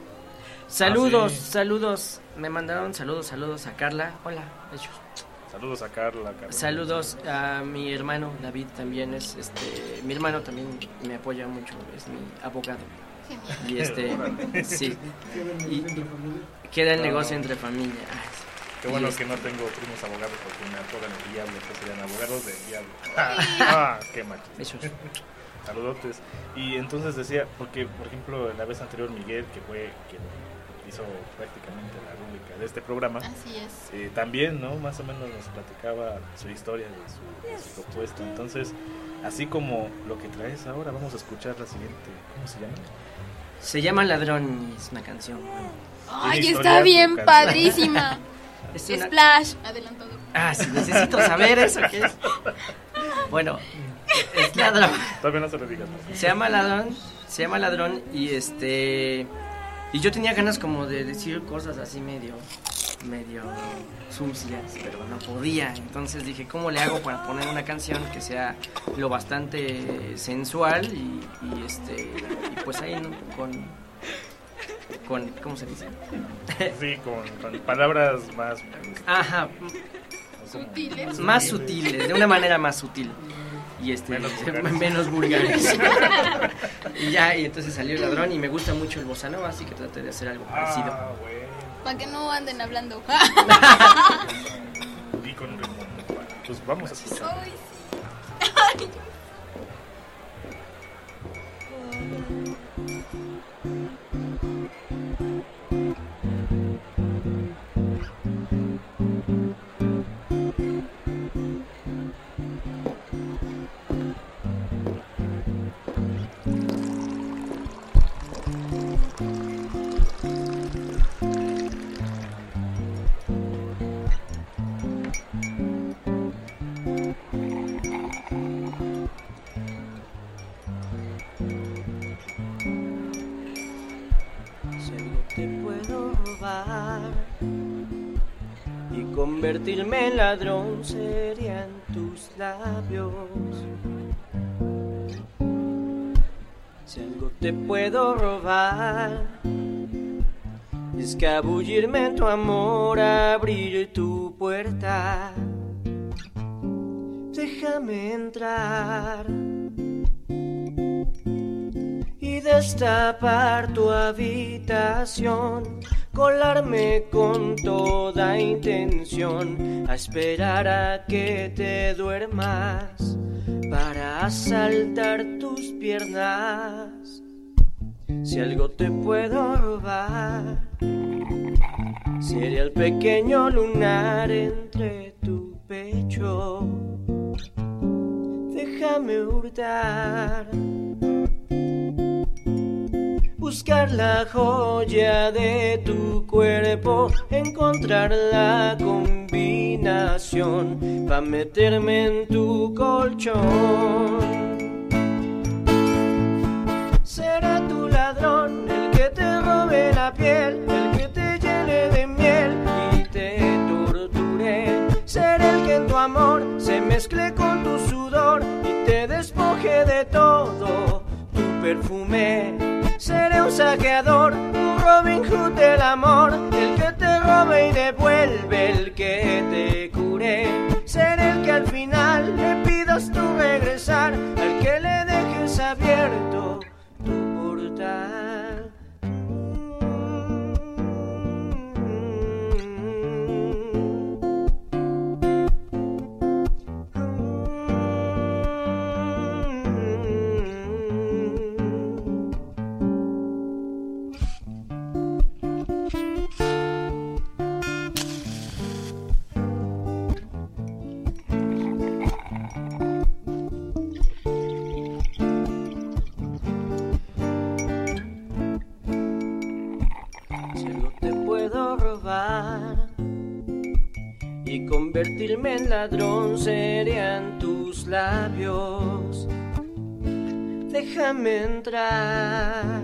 Saludos, Ah, sí. saludos. Me mandaron saludos, saludos a Carla. Hola, ellos. Saludos a Carla, Carla. Saludos a mi hermano David, también es este, mi hermano también me apoya mucho, es mi abogado. Y este, sí. Y queda el negocio entre familia. Qué bueno Y que no tengo primos abogados porque me apodan el diablo, que serían abogados del diablo. Ah, qué macho. Saludotes. Y entonces decía, porque por ejemplo la vez anterior Miguel, que fue quien hizo prácticamente la rúbrica de este programa, así es. Eh, también, ¿no? Más o menos nos platicaba su historia de su, de su propuesta. Entonces, así como lo que traes ahora, vamos a escuchar la siguiente. ¿Cómo se llama? Se llama Ladrón y es una canción. Ay, está bien padrísima. Es una- Splash, adelantado. Ah, sí, necesito saber eso, ¿qué es? Bueno, es Ladrón. Todavía no se lo digas. Se llama Ladrón, se llama Ladrón y este... Y yo tenía ganas como de decir cosas así medio, medio sucias, pero no podía. Entonces dije, ¿cómo le hago para poner una canción que sea lo bastante sensual? Y, y este, y pues ahí, ¿no? con, con, ¿cómo se dice? Sí, con, con palabras más... Ajá. Sutiles. Más sutiles, de una manera más sutil. Y este, Menos vulgares. menos vulgares. Y ya, y entonces salió el Ladrón y me gusta mucho el bossa nova, así que traté de hacer algo parecido. Ah, güey. Para que no anden hablando. Y con ritmo. Pues vamos a escuchar. Ay, sí. convertirme en ladrón serían tus labios. Si algo te puedo robar, escabullirme en tu amor, abrir tu puerta. Déjame entrar y destapar tu habitación, colarme con toda intención, a esperar a que te duermas para asaltar tus piernas. Si algo te puedo robar, sería el pequeño lunar entre tu pecho. Déjame hurtar, buscar la joya de tu cuerpo, encontrar la combinación para meterme en tu colchón. Será tu ladrón el que te robe la piel, el que te llene de miel y te torture. Será el que en tu amor se mezcle con tu sudor y te despoje de todo tu perfume. Seré un saqueador, un Robin Hood del amor, el que te robe y devuelve, el que te cure. Seré el que al final le pidas tú regresar, al que le dejes abierto tu portal. Y convertirme en ladrón serían tus labios. Déjame entrar,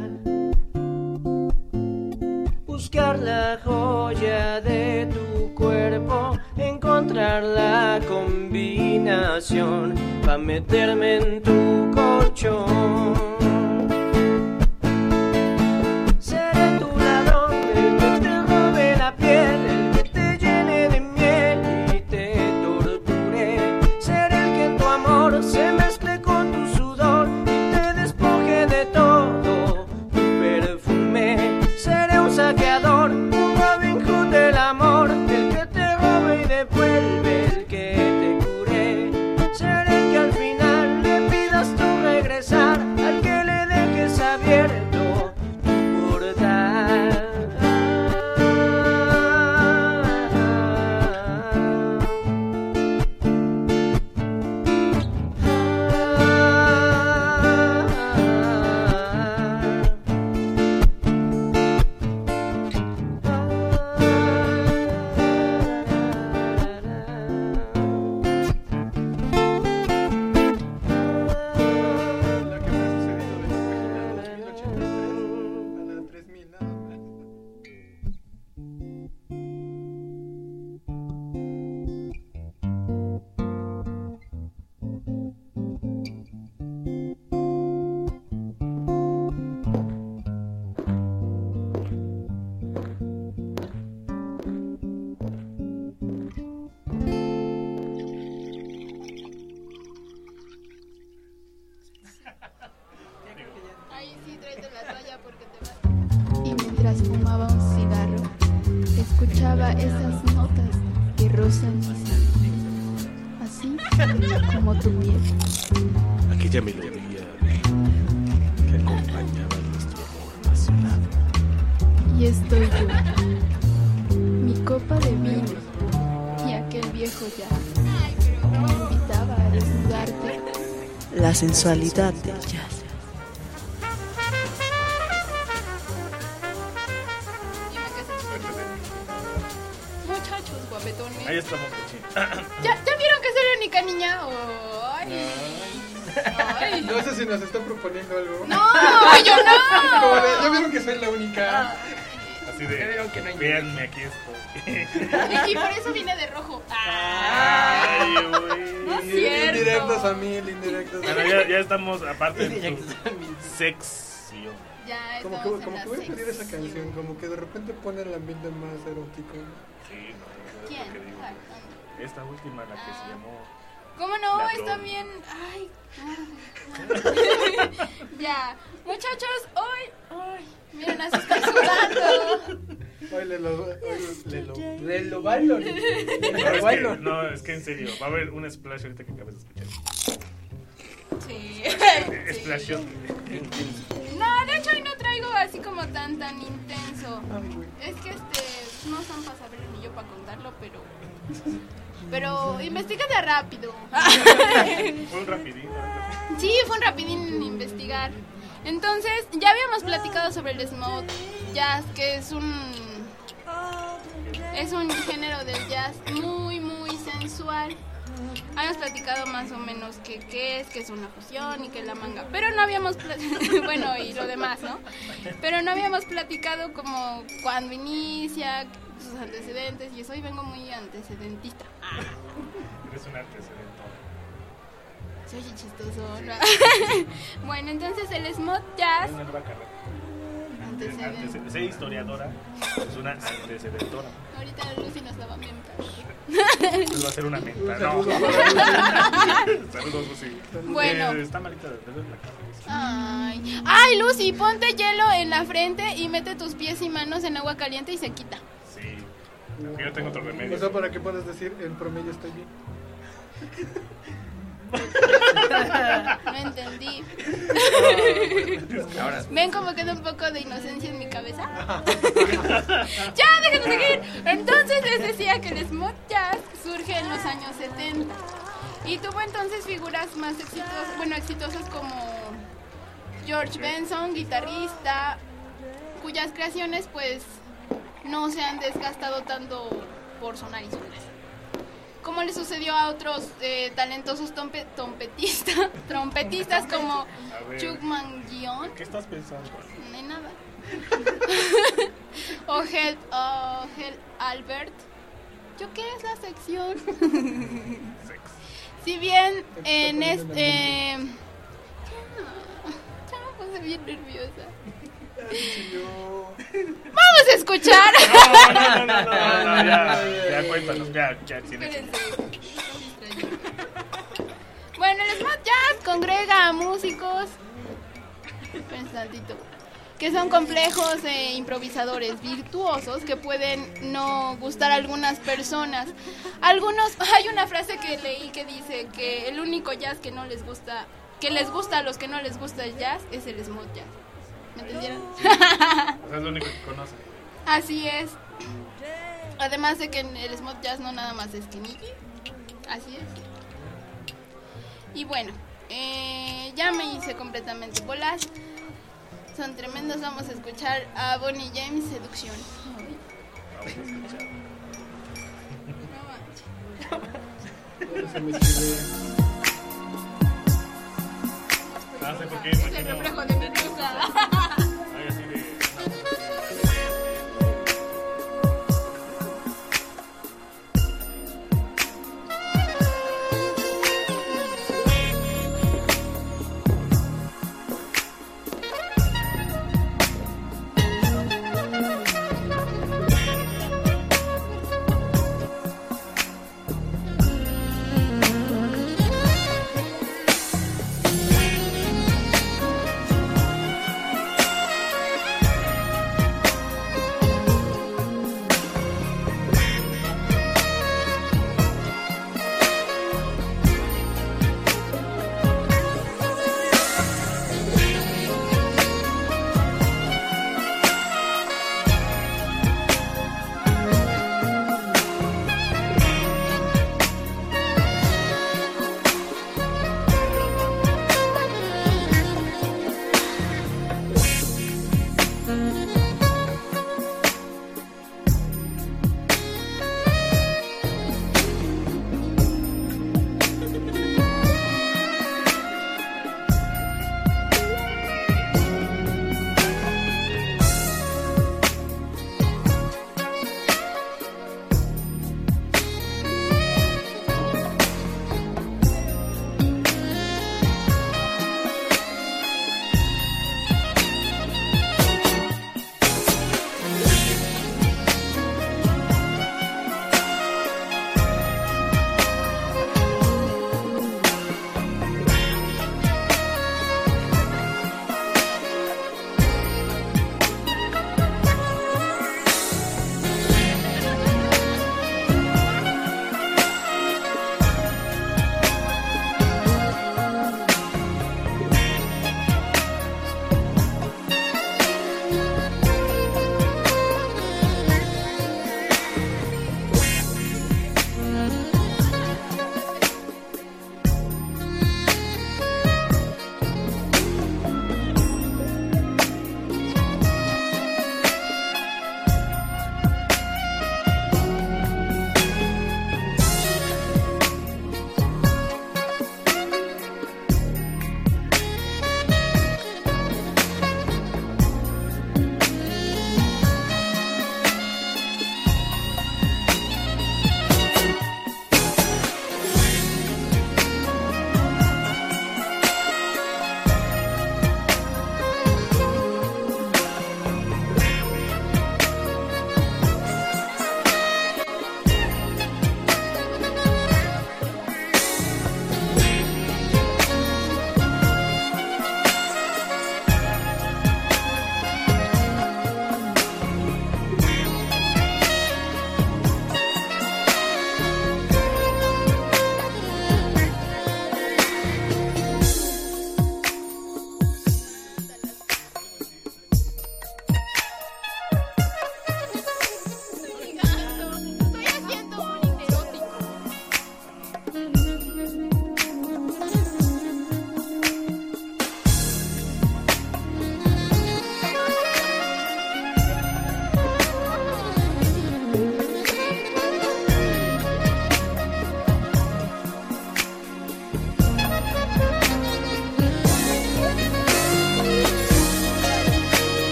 buscar la joya de tu cuerpo, encontrar la combinación para meterme en tu colchón. Se mezcle con tu sudor y te despoje de todo tu perfume. Seré un saqueador, un Robin Hood del amor, el que te robe y devuelve, el que te cure. Seré el que al final le pidas tú regresar, al que le dejes abierto tu portal. Y mientras fumaba un cigarro, escuchaba esas notas que rozan mi sangre, así como tu piel. Aquella melodía que acompañaba nuestro amor apasionado. Y estoy yo, mi copa de vino y aquel viejo jazz que me invitaba a desnudarte. La sensualidad del jazz. Muchachos guapetones. Ahí estamos, cochín. ¿Ya, ¿Ya vieron que soy la única niña? Ay. Ay. No sé si nos está proponiendo algo. No, yo no. Como de, ¿ya vieron que soy la única? Así así de, Creo que no hay véanme, aquí estoy. Y, y por eso viene de rojo. Ay, güey. No es cierto. Indirectos a mí, indirectos. Bueno, ya, ya estamos aparte de tu sección. Ya Como estamos que, en como la que voy a pedir sección. esa canción, como que de repente pone el ambiente más erótico. Sí, no, ¿Quién? es lo que digo. Ah, Esta última, la que se llamó... ¿Cómo no? Ladrón. Está bien. Ay. Ya. Muchachos, hoy. Ay, miren, así estoy sudando. Hoy le lo, hoy le lo. De lo bailo. No es, que, no, es que en serio, va a haber un splash ahorita que acabas de escuchar. Sí. Splash shot. No, de hecho hoy no traigo así como tan tan intenso. Es que este no son para saberlo ni yo para contarlo, pero pero investiga de rápido. Fue un rapidín. Sí, fue un rapidín en investigar. Entonces, ya habíamos platicado sobre el smooth jazz, que es un es un género del jazz muy muy sensual. Habíamos platicado más o menos que qué es, que es una fusión y que la manga. Pero no habíamos platicado, bueno, y lo demás, ¿no? Pero no habíamos platicado como cuándo inicia, sus antecedentes, y eso hoy vengo muy antecedentista. Eres un antecedente. Soy chistoso, ¿no? Bueno, entonces el smooth jazz... Es una nueva carrera. Antecedente. Antecedente. Ser historiadora es una antecedentora. Ahorita Lucy nos la va a mentar. Nos va a hacer una menta. No. Saludos, Lucy. Bueno. Eh, está malita de la cabeza. Ay. Ay, Lucy, ponte hielo en la frente y mete tus pies y manos en agua caliente y se quita. Sí. Yo tengo otro remedio. O sea, para que puedas decir, en promedio estoy bien. No entendí. Ahora. ¿Ven como queda un poco de inocencia en mi cabeza? ¡Ya, déjenme seguir! Entonces les decía que el smooth jazz surge en los años setenta y tuvo entonces figuras más exitosas, bueno, exitosas como George Benson, guitarrista, cuyas creaciones pues no se han desgastado tanto por sonar y sonar. Como le sucedió a otros eh, talentosos trompe- trompetistas, trompetistas como Chuck Mangione. ¿Qué estás pensando? No hay nada. o Hel, o Hel Albert. ¿Yo qué es la sección? Si bien en este... Eh, ya, ya me puse bien nerviosa. Vamos a escuchar. No, no, no, no, no, no, ya, ya cuéntanos, ya, ya, sin Espérense. Bueno, el smooth jazz congrega a músicos, espérense tantito, que son complejos e improvisadores virtuosos que pueden no gustar a algunas personas. Algunos, hay una frase que leí que dice que el único jazz que no les gusta, que les gusta a los que no les gusta el jazz es el smooth jazz. ¿Me entendieron? O sea, es lo único que conocen. Así es. Además de que en el smooth jazz no nada más es Keniki. Así es. Y bueno, eh, ya me hice completamente bolas. Son tremendos. Vamos a escuchar a Bonnie James, Seducción. Vamos a escuchar. Se me escribe. Ah, sé por qué, Es el imagino. reflejo de mi blusa. Ay, así de... Thank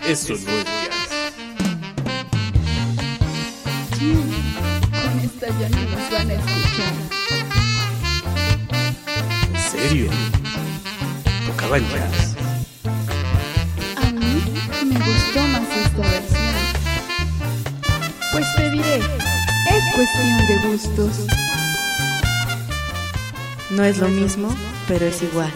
Eso no es jazz. Con esta ya no nos van a escuchar. ¿En serio? ¿Tocaba el jazz? A mí me gustó más esta versión. Pues te diré, es cuestión de gustos. No es lo mismo, pero es igual.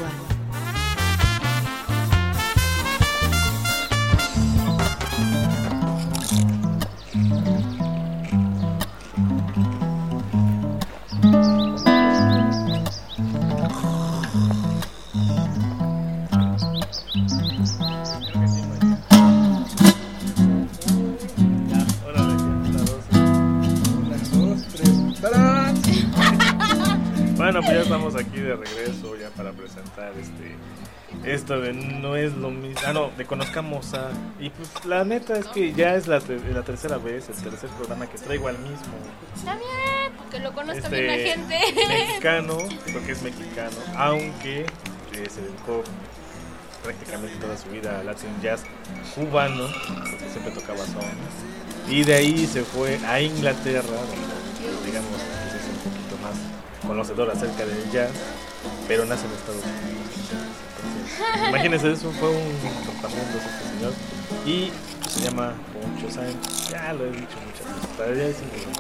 Bueno, pues ya estamos aquí de regreso ya para presentar este esto de No es lo mismo. Ah, no, de Conozcamos a. Y pues la neta es que ya es la, te- la tercera vez, el tercer programa que traigo al mismo. Está bien, que lo conozca Este bien la gente. mexicano, porque es mexicano, aunque eh, se dedicó prácticamente toda su vida al Latin jazz cubano, porque siempre tocaba son. Y de ahí se fue a Inglaterra, donde digamos pues, es un poquito más conocedor acerca del jazz, pero nace en Estados Unidos. Entonces, imagínense, eso fue un trotamundos este señor. Y se llama Poncho Sáenz. Ya lo he dicho muchas veces, para allá es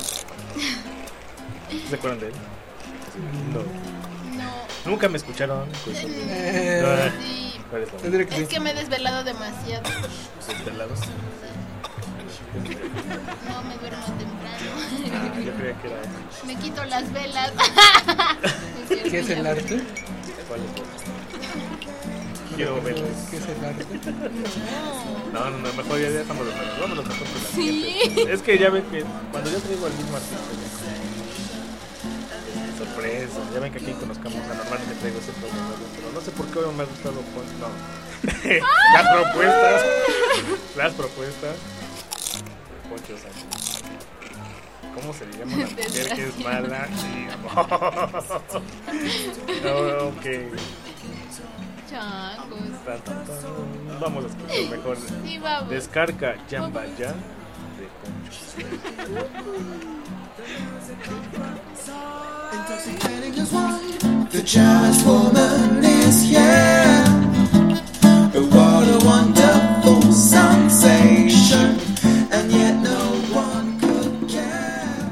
un... ¿Se acuerdan de él? No. Nunca me escucharon. Pues, Eh, no, sí. ¿cuál es la Tendría que Es que me he desvelado demasiado. ¿Desvelados? No, me duermo temprano. Ah, yo creía que era... Me quito las velas. ¿Qué es el arte? ¿Cuál es? Quiero verlos. ¿Qué es el arte? No, no, no, mejor ya dejamos de hablar. Vámonos mejor con la Sí. siguiente. Es que ya ven que cuando yo traigo al mismo artista, ya como sorpresa. Ya ven que aquí conozcamos a normalmente traigo ese programa, pero no sé por qué hoy me ha gustado Poncho. No. Las propuestas. Las propuestas. Poncho Sánchez. ¿Cómo se le llama a la mujer que es mala? Sí, amor. No, ok. Changos. Tan, tan, tan. Vamos a escuchar mejor. Sí, vamos. Descarga Jamba Ya de Poncho. The jazz woman is here. What a wonderful sensation, and yet no one could care.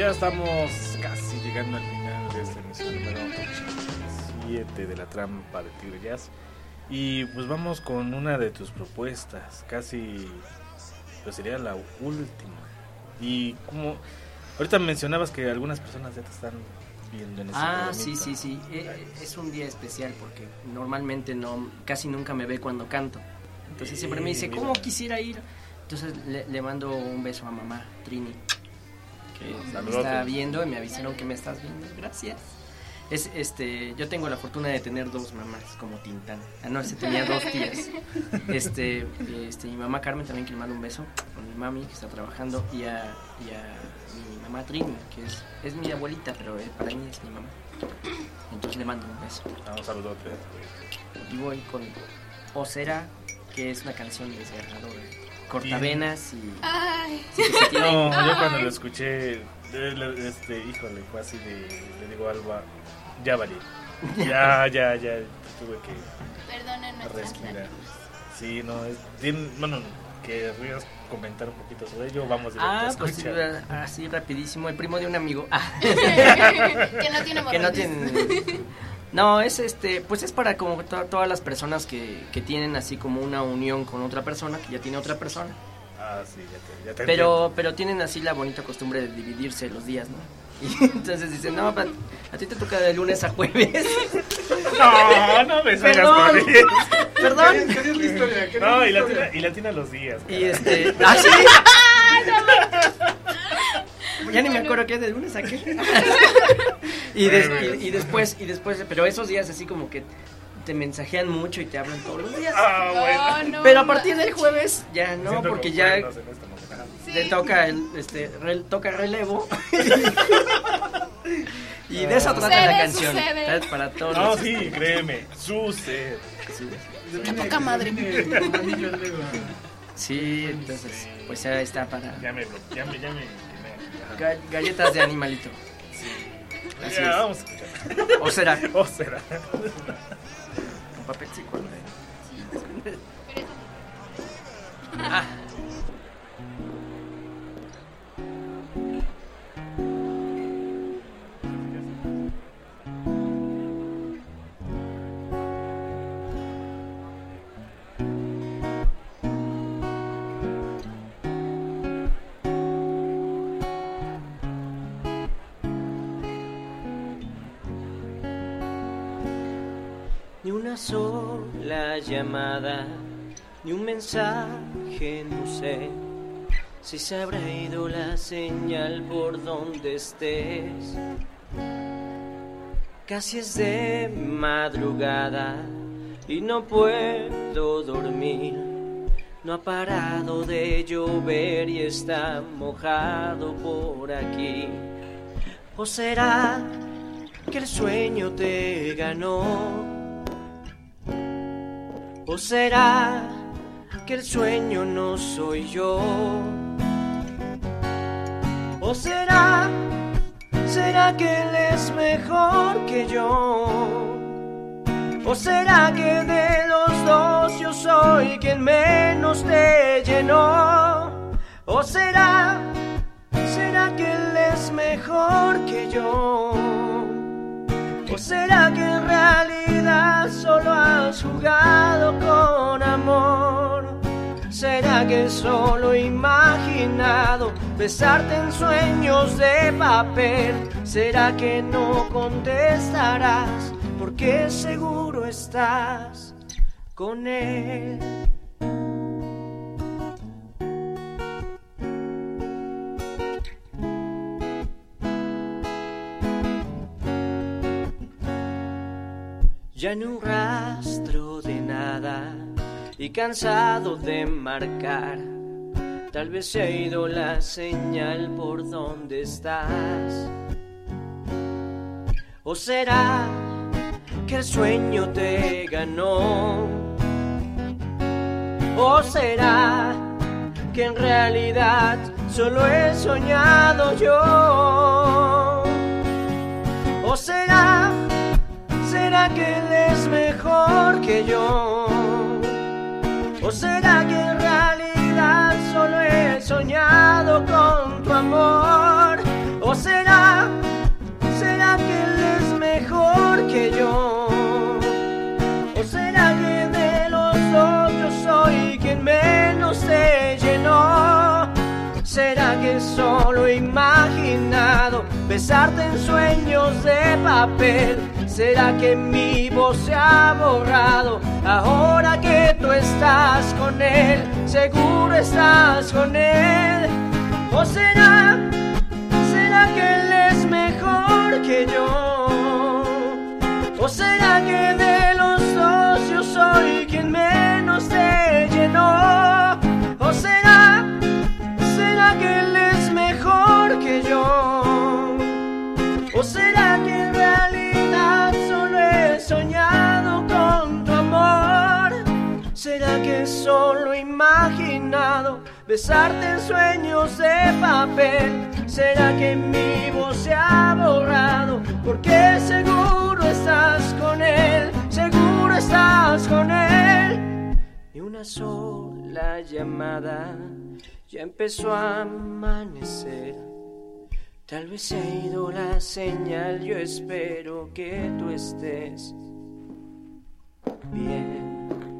ya estamos casi llegando al final de esta emisión número ochenta y siete de La Trampa de Tigre Jazz. Y pues vamos con una de tus propuestas, casi pues sería la última. Y como ahorita mencionabas que algunas personas ya te están viendo en ese Ah, programita. sí, sí, sí. Eh, Es un día especial porque normalmente no, casi nunca me ve cuando canto. Entonces siempre me dice, ¿cómo quisiera ir? Entonces le, le mando un beso a mamá, Trini, que me Saludos. está viendo y me avisaron que me estás viendo. Gracias. Es, este, yo tengo la fortuna de tener dos mamás como Tintán. Ah, no, ese tenía dos tías. Este, este, mi mamá Carmen también, que le mando un beso, con mi mami que está trabajando, y a, y a mi mamá Trini, que es, es mi abuelita, pero eh, para mí es mi mamá. Entonces le mando un beso. Ah, un saludote. Y voy con Osera, que es una canción desgarradora, cortavenas y... Ay. sí, que se tiene- No, yo cuando Ay. lo escuché, eh, le- este, híjole, fue así de, le digo a Alba, ya valí, ya, ya, ya, tuve que Perdonen nuestras respirar. Sí, no, es, bien, bueno, querrías comentar un poquito sobre ello, vamos directo Ah, a pues escuchar. así rapidísimo, el primo de un amigo. Ah. Que no tiene Que no morrones. tiene... No, es este, pues es para como to- todas las personas que, que tienen así como una unión con otra persona, que ya tiene otra persona. Ah, sí, ya te, ya te Pero, pero tienen así la bonita costumbre de dividirse los días, ¿no? Y entonces dicen, no, pa- a ti te toca de lunes a jueves. No, no me salgas Perdón, con eso. perdón. ¿Qué es la historia? ¿Qué es No, la y la historia? tiene, y la tiene a los días. Y este, ¿ah, sí? Ya ni me acuerdo qué es de lunes a qué. y, des- y, y después, y después, pero esos días así como que te mensajean mucho y te hablan todos los días. Ah, bueno. No, no, Pero a partir del jueves ya no, Siento porque como ya cuernos en esta mujer. le toca el, este, re- toca relevo. Y de eso trata la Sucede, canción. sucede. ¿Sabes? Para todos. No, los- sí, créeme, sucede. Qué poca madre. Sí, entonces, pues ya está para Ya me, blo- ya me, ya me, ga- galletas de animalito. Así ya, es. vamos a escuchar. O será. O será. Con papel sí, con- Ah. Ni una sola llamada, ni un mensaje, no sé si se habrá ido la señal por donde estés. Casi es de madrugada y no puedo dormir. No ha parado de llover y está mojado por aquí. ¿O será que el sueño te ganó? ¿O será que el sueño no soy yo? ¿O será, será que él es mejor que yo? ¿O será que de los dos yo soy quien menos te llenó? ¿O será, será que él es mejor que yo? ¿O será que en realidad solo has jugado con amor? ¿Será que solo he imaginado besarte en sueños de papel? ¿Será que no contestarás porque seguro estás con él? Ya ni un rastro de nada y cansado de marcar, tal vez se ha ido la señal por donde estás. ¿O será que el sueño te ganó? ¿O será que en realidad solo he soñado yo? ¿O será, será que él es mejor que yo? ¿O será que en realidad solo he soñado con tu amor? ¿O será será que de los dos yo soy quien menos te llenó? ¿Será que solo he imaginado besarte en sueños de papel? ¿Será que mi voz se ha borrado ahora que tú estás con él? ¿Seguro estás con él? ¿O será, será que él es mejor que yo? ¿O será que de los dos yo soy quien menos te llenó? ¿O será, será que él es mejor que yo? ¿O será que en realidad solo he soñado con tu amor? ¿Será que solo he imaginado besarte en sueños de papel? ¿Será que mi voz se ha borrado? Porque seguro estás con él, seguro estás con él. Y una sola llamada ya empezó a amanecer. Tal vez se ha ido la señal, yo espero que tú estés bien.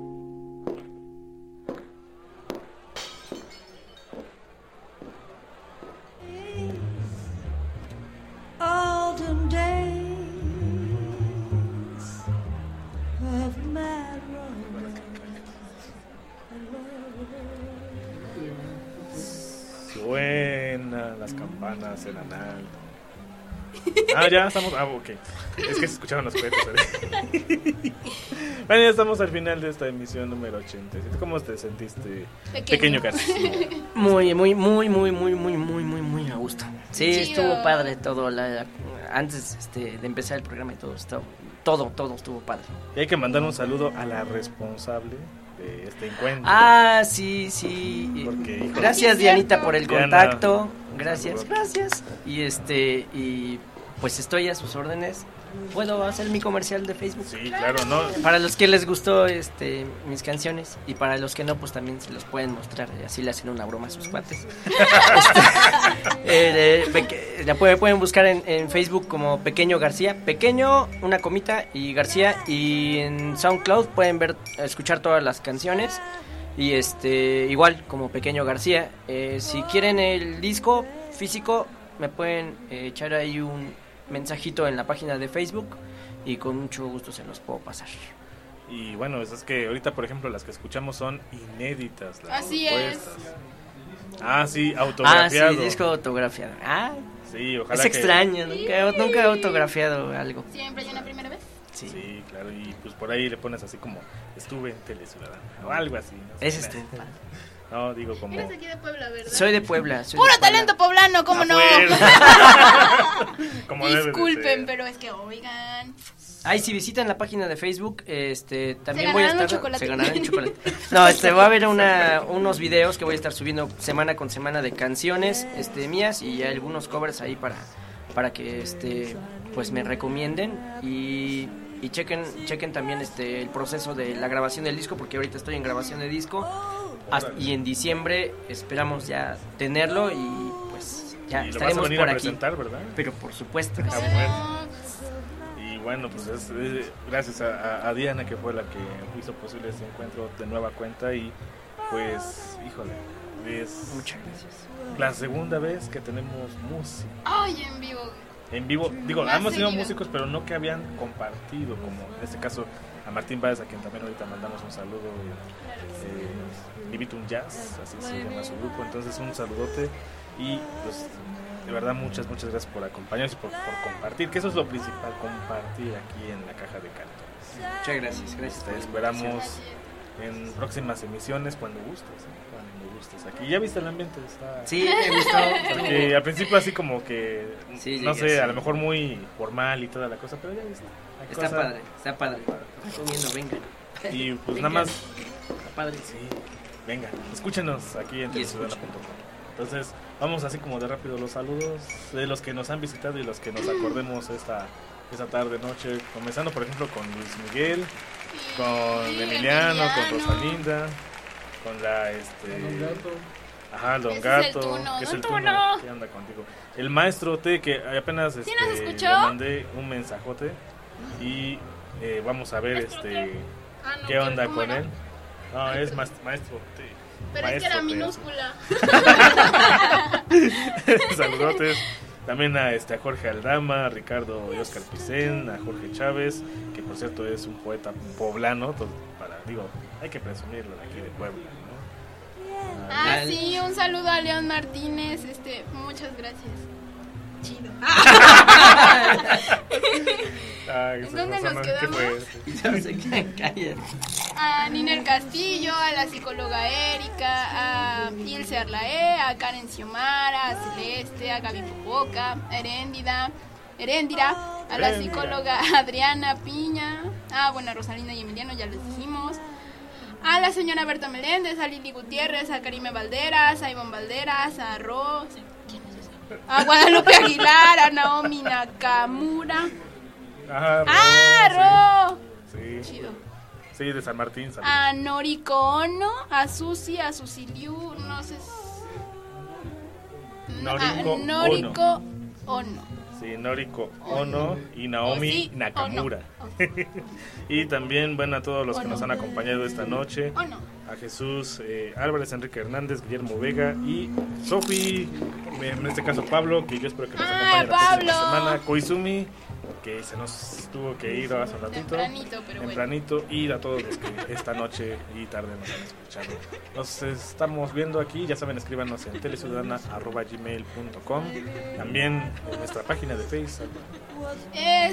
Autumn days of mad Suenan las campanas en anal. Ah, ya estamos. Ah, ok. Es que se escucharon los cohetes. ¿eh? Bueno, ya estamos al final de esta emisión número ochenta y siete. ¿Cómo te sentiste, pequeño, pequeño García? Muy, muy, muy, muy, muy, muy, muy, muy, muy a gusto. Sí, Chido. estuvo padre todo. La, la- antes este, de empezar el programa y todo, estuvo, todo, todo estuvo padre. Y hay que mandar un saludo a la responsable de este encuentro. Ah, sí, sí. Porque, híjole. Gracias, Dianita, por el Diana. contacto. Gracias, gracias. Y este, y pues estoy a sus órdenes. ¿Puedo hacer mi comercial de Facebook? Sí, claro, ¿no? Para los que les gustó este mis canciones y para los que no, pues también se los pueden mostrar y así le hacen una broma a sus cuates. Este, eh, eh, peque- la pueden, pueden buscar en, en Facebook como Pequeño García, Pequeño, una comita y García, y en SoundCloud pueden ver, escuchar todas las canciones y este igual como Pequeño García. Eh, si quieren el disco físico me pueden eh, echar ahí un mensajito en la página de Facebook y con mucho gusto se los puedo pasar. Y bueno, es que ahorita, por ejemplo, las que escuchamos son inéditas. Las Así propuestas. Ah, sí, autografiado. Ah, sí, disco autografiado. Ah, Sí, ojalá es que- extraño, nunca, nunca he autografiado algo. Siempre hay una primera vez. Sí. Sí, claro, y pues por ahí le pones así como estuve en Teleciudadana o algo así. No sé. Ese estuvo. No, digo como... Eres aquí de Puebla, ¿verdad? Soy de Puebla. Soy Puro de Puebla. talento poblano, ¿cómo no? Como debe de Disculpen, ser. pero es que, oigan. Ay, si visitan la página de Facebook, este, también Se voy a ganarán estar... un chocolate. Se ganarán un chocolate. No, este, va a haber una, unos videos que voy a estar subiendo semana con semana de canciones este, mías y algunos covers ahí para, para que este, pues me recomienden y, y chequen, chequen también este, el proceso de la grabación del disco, porque ahorita estoy en grabación de disco hasta- y en diciembre esperamos ya tenerlo y pues ya Y lo vas a estaremos venir por a aquí. presentar, ¿verdad? Pero por supuesto. Ah, bueno. Y bueno, pues es, eh, gracias a, a- a Diana, que fue la que hizo posible este encuentro de nueva cuenta. Y pues, híjole, es Muchas gracias. la segunda vez que tenemos música Ay, en vivo. en vivo. Digo, Más hemos tenido seguido. músicos, pero no que habían compartido, como en este caso a Martín Báez, a quien también ahorita mandamos un saludo. Eh, Libitum Jazz, así se llama su grupo. Entonces, un saludote y pues de verdad muchas, muchas gracias por acompañarnos y por, por compartir, que eso es lo principal, compartir aquí en la caja de cartón. Muchas gracias, gracias. Te esperamos en próximas emisiones cuando gustes, ¿eh? Cuando gustes aquí. ¿Ya viste el ambiente? Está... Sí, me gustó. Porque al principio así como que, Sí, no llegué sé, a así. lo mejor muy formal y toda la cosa, pero ya viste. la Está cosa- padre, está padre. Comiendo, venga. Y pues Venga. nada más, Está padre. sí, venga, escúchenos aquí en Y teleciudadana punto com. Entonces, vamos así como de rápido los saludos de los que nos han visitado y los que nos acordemos esta, esta tarde, noche. Comenzando, por ejemplo, con Luis Miguel, con Emiliano, con Rosalinda, con la, este... Don Gato. Ajá, el Don Ese es el Gato, Tuno, que es Don el Tuno, Tuno. que anda contigo. El maestro T, que apenas este, nos escuchó? le mandé un mensajote y eh, vamos a ver este Ah, no, ¿Qué onda ¿cómo con era? él? No, es más, maestro. Sí. Pero Maestro, es que era te- minúscula. Saludotes. También a, este, a Jorge Aldama, a Ricardo y Oscar Picén, a Jorge Chávez, que por cierto es un poeta poblano, todo para, digo, hay que presumirlo de aquí de Puebla, ¿no? Ah, Al- sí, un saludo a León Martínez, este, muchas gracias. Chido. Ah, esa ¿Dónde nos persona, ¿qué quedamos? fue? No se quedan callados. A Ninel Castillo, a la psicóloga Erika, a Ilse Arlaé, a Karen Xiomara, a Celeste, a Gaby Popoca, a Heréndida, Heréndira, a la Heréndira. psicóloga Adriana Piña, ah, bueno, a Rosalinda y Emiliano, ya les dijimos, a la señora Berta Meléndez, a Lili Gutiérrez, a Karime Valderas, a Ivonne Valderas, a Ros, a Guadalupe Aguilar, a Naomi Nakamura. Ah, Ro, ¡Ah, Ro! Sí. Sí. Chido. Sí, de San Martín. saludos. A Noriko Ono, a Susi, a Susiliu, no sé. si- Noriko a Noriko Ono. Sí, Noriko Ono y Naomi Oh, sí, Nakamura. Y también, bueno, a todos los que Ono. nos han acompañado esta noche. Ono. A Jesús eh, Álvarez, Enrique Hernández, Guillermo Vega y Sofi, en este caso Pablo, que yo espero que nos ¡Ah, acompañe la próxima Pablo! semana. Koizumi, que se nos tuvo que ir hace un ratito. Tempranito, pero bueno. Tempranito, y a todos los que esta noche y tarde nos han escuchado. Nos estamos viendo aquí, ya saben, escríbanos en teleciudadana arroba gmail punto com. También en nuestra página de Facebook. Es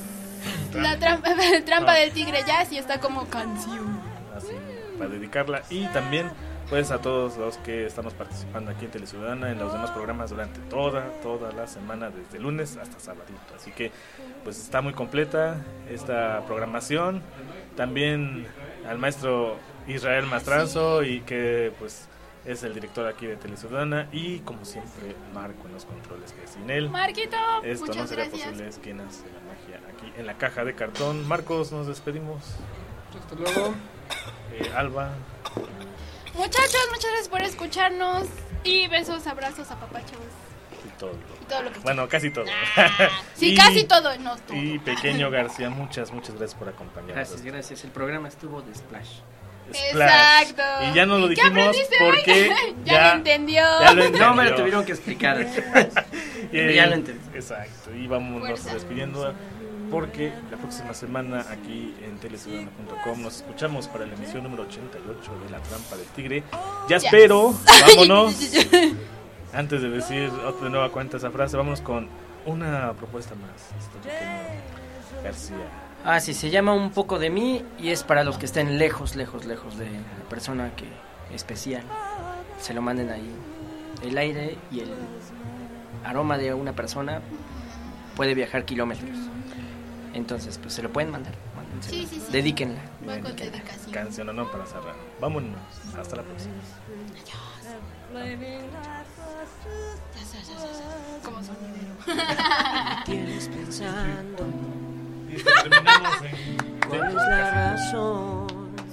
la trampa, trampa del tigre jazz y está como canción. Así, para dedicarla. Y también pues a todos los que estamos participando aquí en Teleciudadana en los demás programas durante toda, toda la semana, desde lunes hasta sabadito. Así que pues está muy completa esta programación. También al maestro Israel Mastranzo, y que pues es el director aquí de Teleciudadana, y como siempre Marco en los controles, que sin él Marquito, esto no muchas sería gracias. posible. Es quien hace la magia aquí en la caja de cartón. Marcos, nos despedimos. Hasta luego. Eh, Alba. Muchachos, muchas gracias por escucharnos y besos, abrazos, apapachos. Y todo. Y todo lo que Bueno, casi todo. Sí, Y- casi todo, no todo. Y Pequeño García, muchas, muchas gracias por acompañarnos. Gracias, gracias. El programa estuvo de Splash. Splash. Exacto. Y ya no lo ¿Qué dijimos aprendiste porque hoy? ya, ya- lo entendió. ya lo entendió. No me lo tuvieron que explicar. Y- Ya lo entendí. Exacto. Y vámonos Fuerza. despidiendo, porque la próxima semana aquí en teleciudadana punto com nos escuchamos para la emisión número ochenta y ocho de La Trampa del Tigre. Ya Ya. espero, vámonos. Antes de decir otra de nueva cuenta esa frase, vámonos con una propuesta más. Este Pequeño García. Ah, sí, se llama Un poco de mí y es para los que estén lejos, lejos, lejos de la persona que especial. Se lo manden ahí. El aire y el aroma de una persona puede viajar kilómetros. Entonces, pues se lo pueden mandar. mándenselo. Sí, sí, sí. Dedíquenla. Va con dedicación. Canción o no para cerrar. Vámonos. Hasta la próxima. Como sonidero. Me tienes pensando Terminamos en... cuál es la razón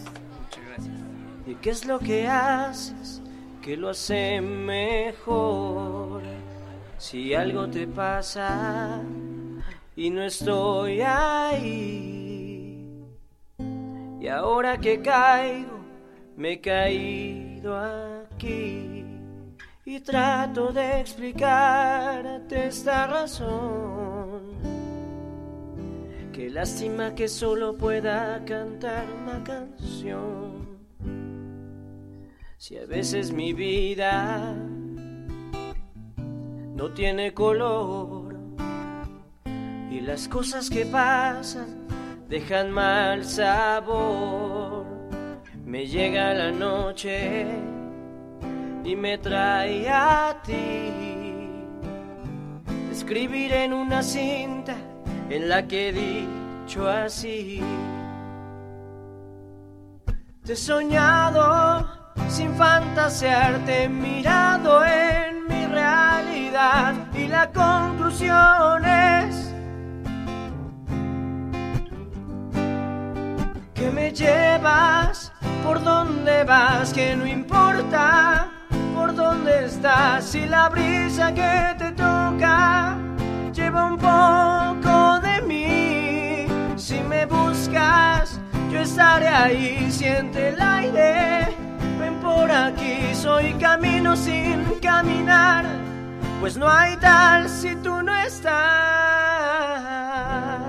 y qué es lo que haces que lo hace mejor. Si algo te pasa y no estoy ahí, y ahora que caigo me he caído aquí y trato de explicarte esta razón. Qué lástima que solo pueda cantar una canción. Si a veces mi vida no tiene color y las cosas que pasan dejan mal sabor, me llega la noche y me trae a ti. Escribiré en una cinta en la que he dicho así: te he soñado sin fantasear, te he mirado en mi realidad y la conclusión es que me llevas por donde vas, que no importa por dónde estás, si la brisa que te toca lleva un poco de mí. Si me buscas, yo estaré ahí, siente el aire. Ven por aquí, soy camino sin caminar, pues no hay tal si tú no estás.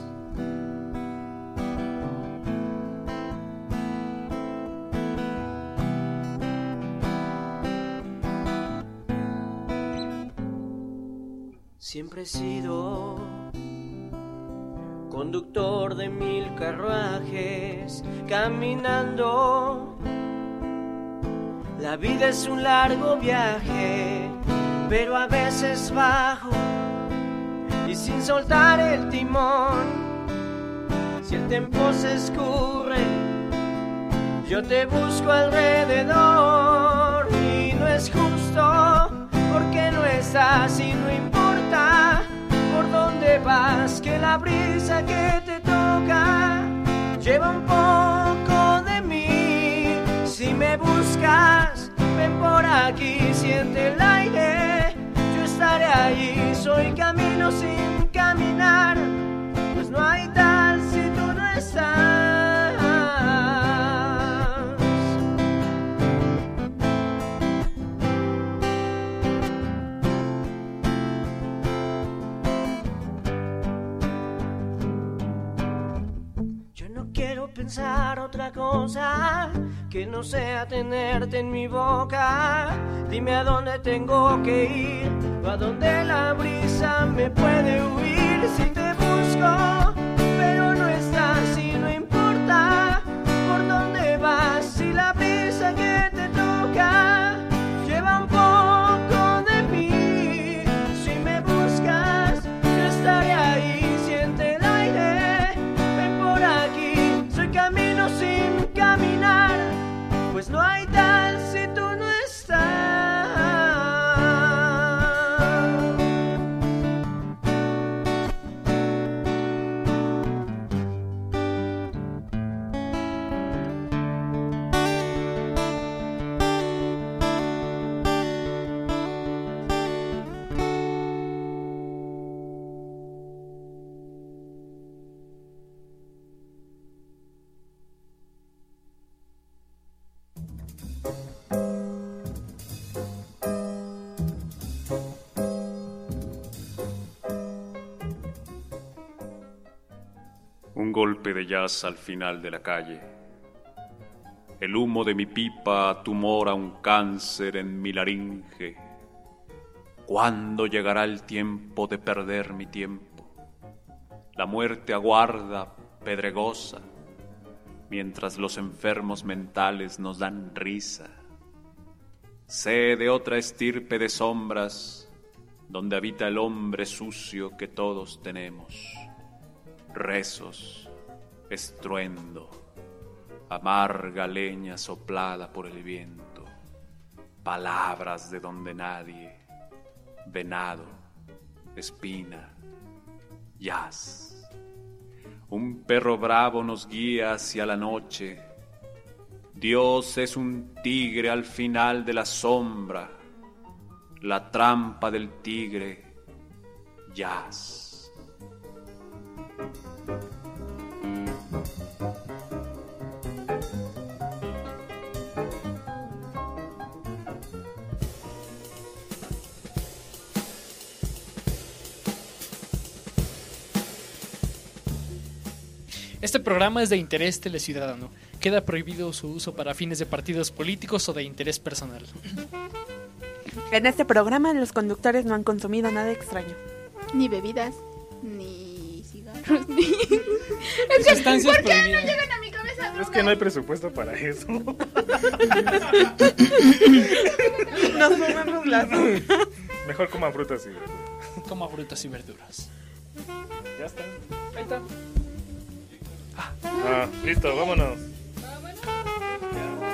Siempre he sido conductor de mil carruajes, caminando. La vida es un largo viaje, pero a veces bajo y sin soltar el timón. Si el tiempo se escurre, yo te busco alrededor. Y no es justo, porque no estás y no importa por dónde vas, que la brisa que te toca lleva un poco de mí. Si me buscas, ven por aquí, siente el aire, yo estaré ahí, soy camino sin caminar, pues no hay tal si tú no estás. Quiero pensar otra cosa que no sea tenerte en mi boca. Dime a dónde tengo que ir o a dónde la brisa me puede huir. Si te busco, pero no estás y no importa por dónde vas. Si la brisa que te toca lleva un poco de mí. Si me buscas, yo estaré ahí, siente el aire, ven por aquí. Camino sin caminar, pues no hay tal si tú no estás. Un golpe de jazz al final de la calle. El humo de mi pipa tumora un cáncer en mi laringe. ¿Cuándo llegará el tiempo de perder mi tiempo? La muerte aguarda, pedregosa, mientras los enfermos mentales nos dan risa. Sé de otra estirpe de sombras, donde habita el hombre sucio que todos tenemos. Rezos, estruendo, amarga leña soplada por el viento, palabras de donde nadie, venado, espina, jazz. Un perro bravo nos guía hacia la noche. Dios es un tigre al final de la sombra, la trampa del tigre, jazz. Este programa es de interés teleciudadano. Queda prohibido su uso para fines de partidos políticos o de interés personal. En este programa los conductores no han consumido nada extraño. Ni bebidas, ni cigarros, ni... Es que, Sustancias ¿por qué prohibidas. no llegan a mi cabeza drogas? Es que no hay presupuesto para eso. Nos fumamos las hojas. Mejor coman frutas y verduras. Coma frutas y verduras. Ya está. Ahí está. Ah, listo, vámonos. Vámonos.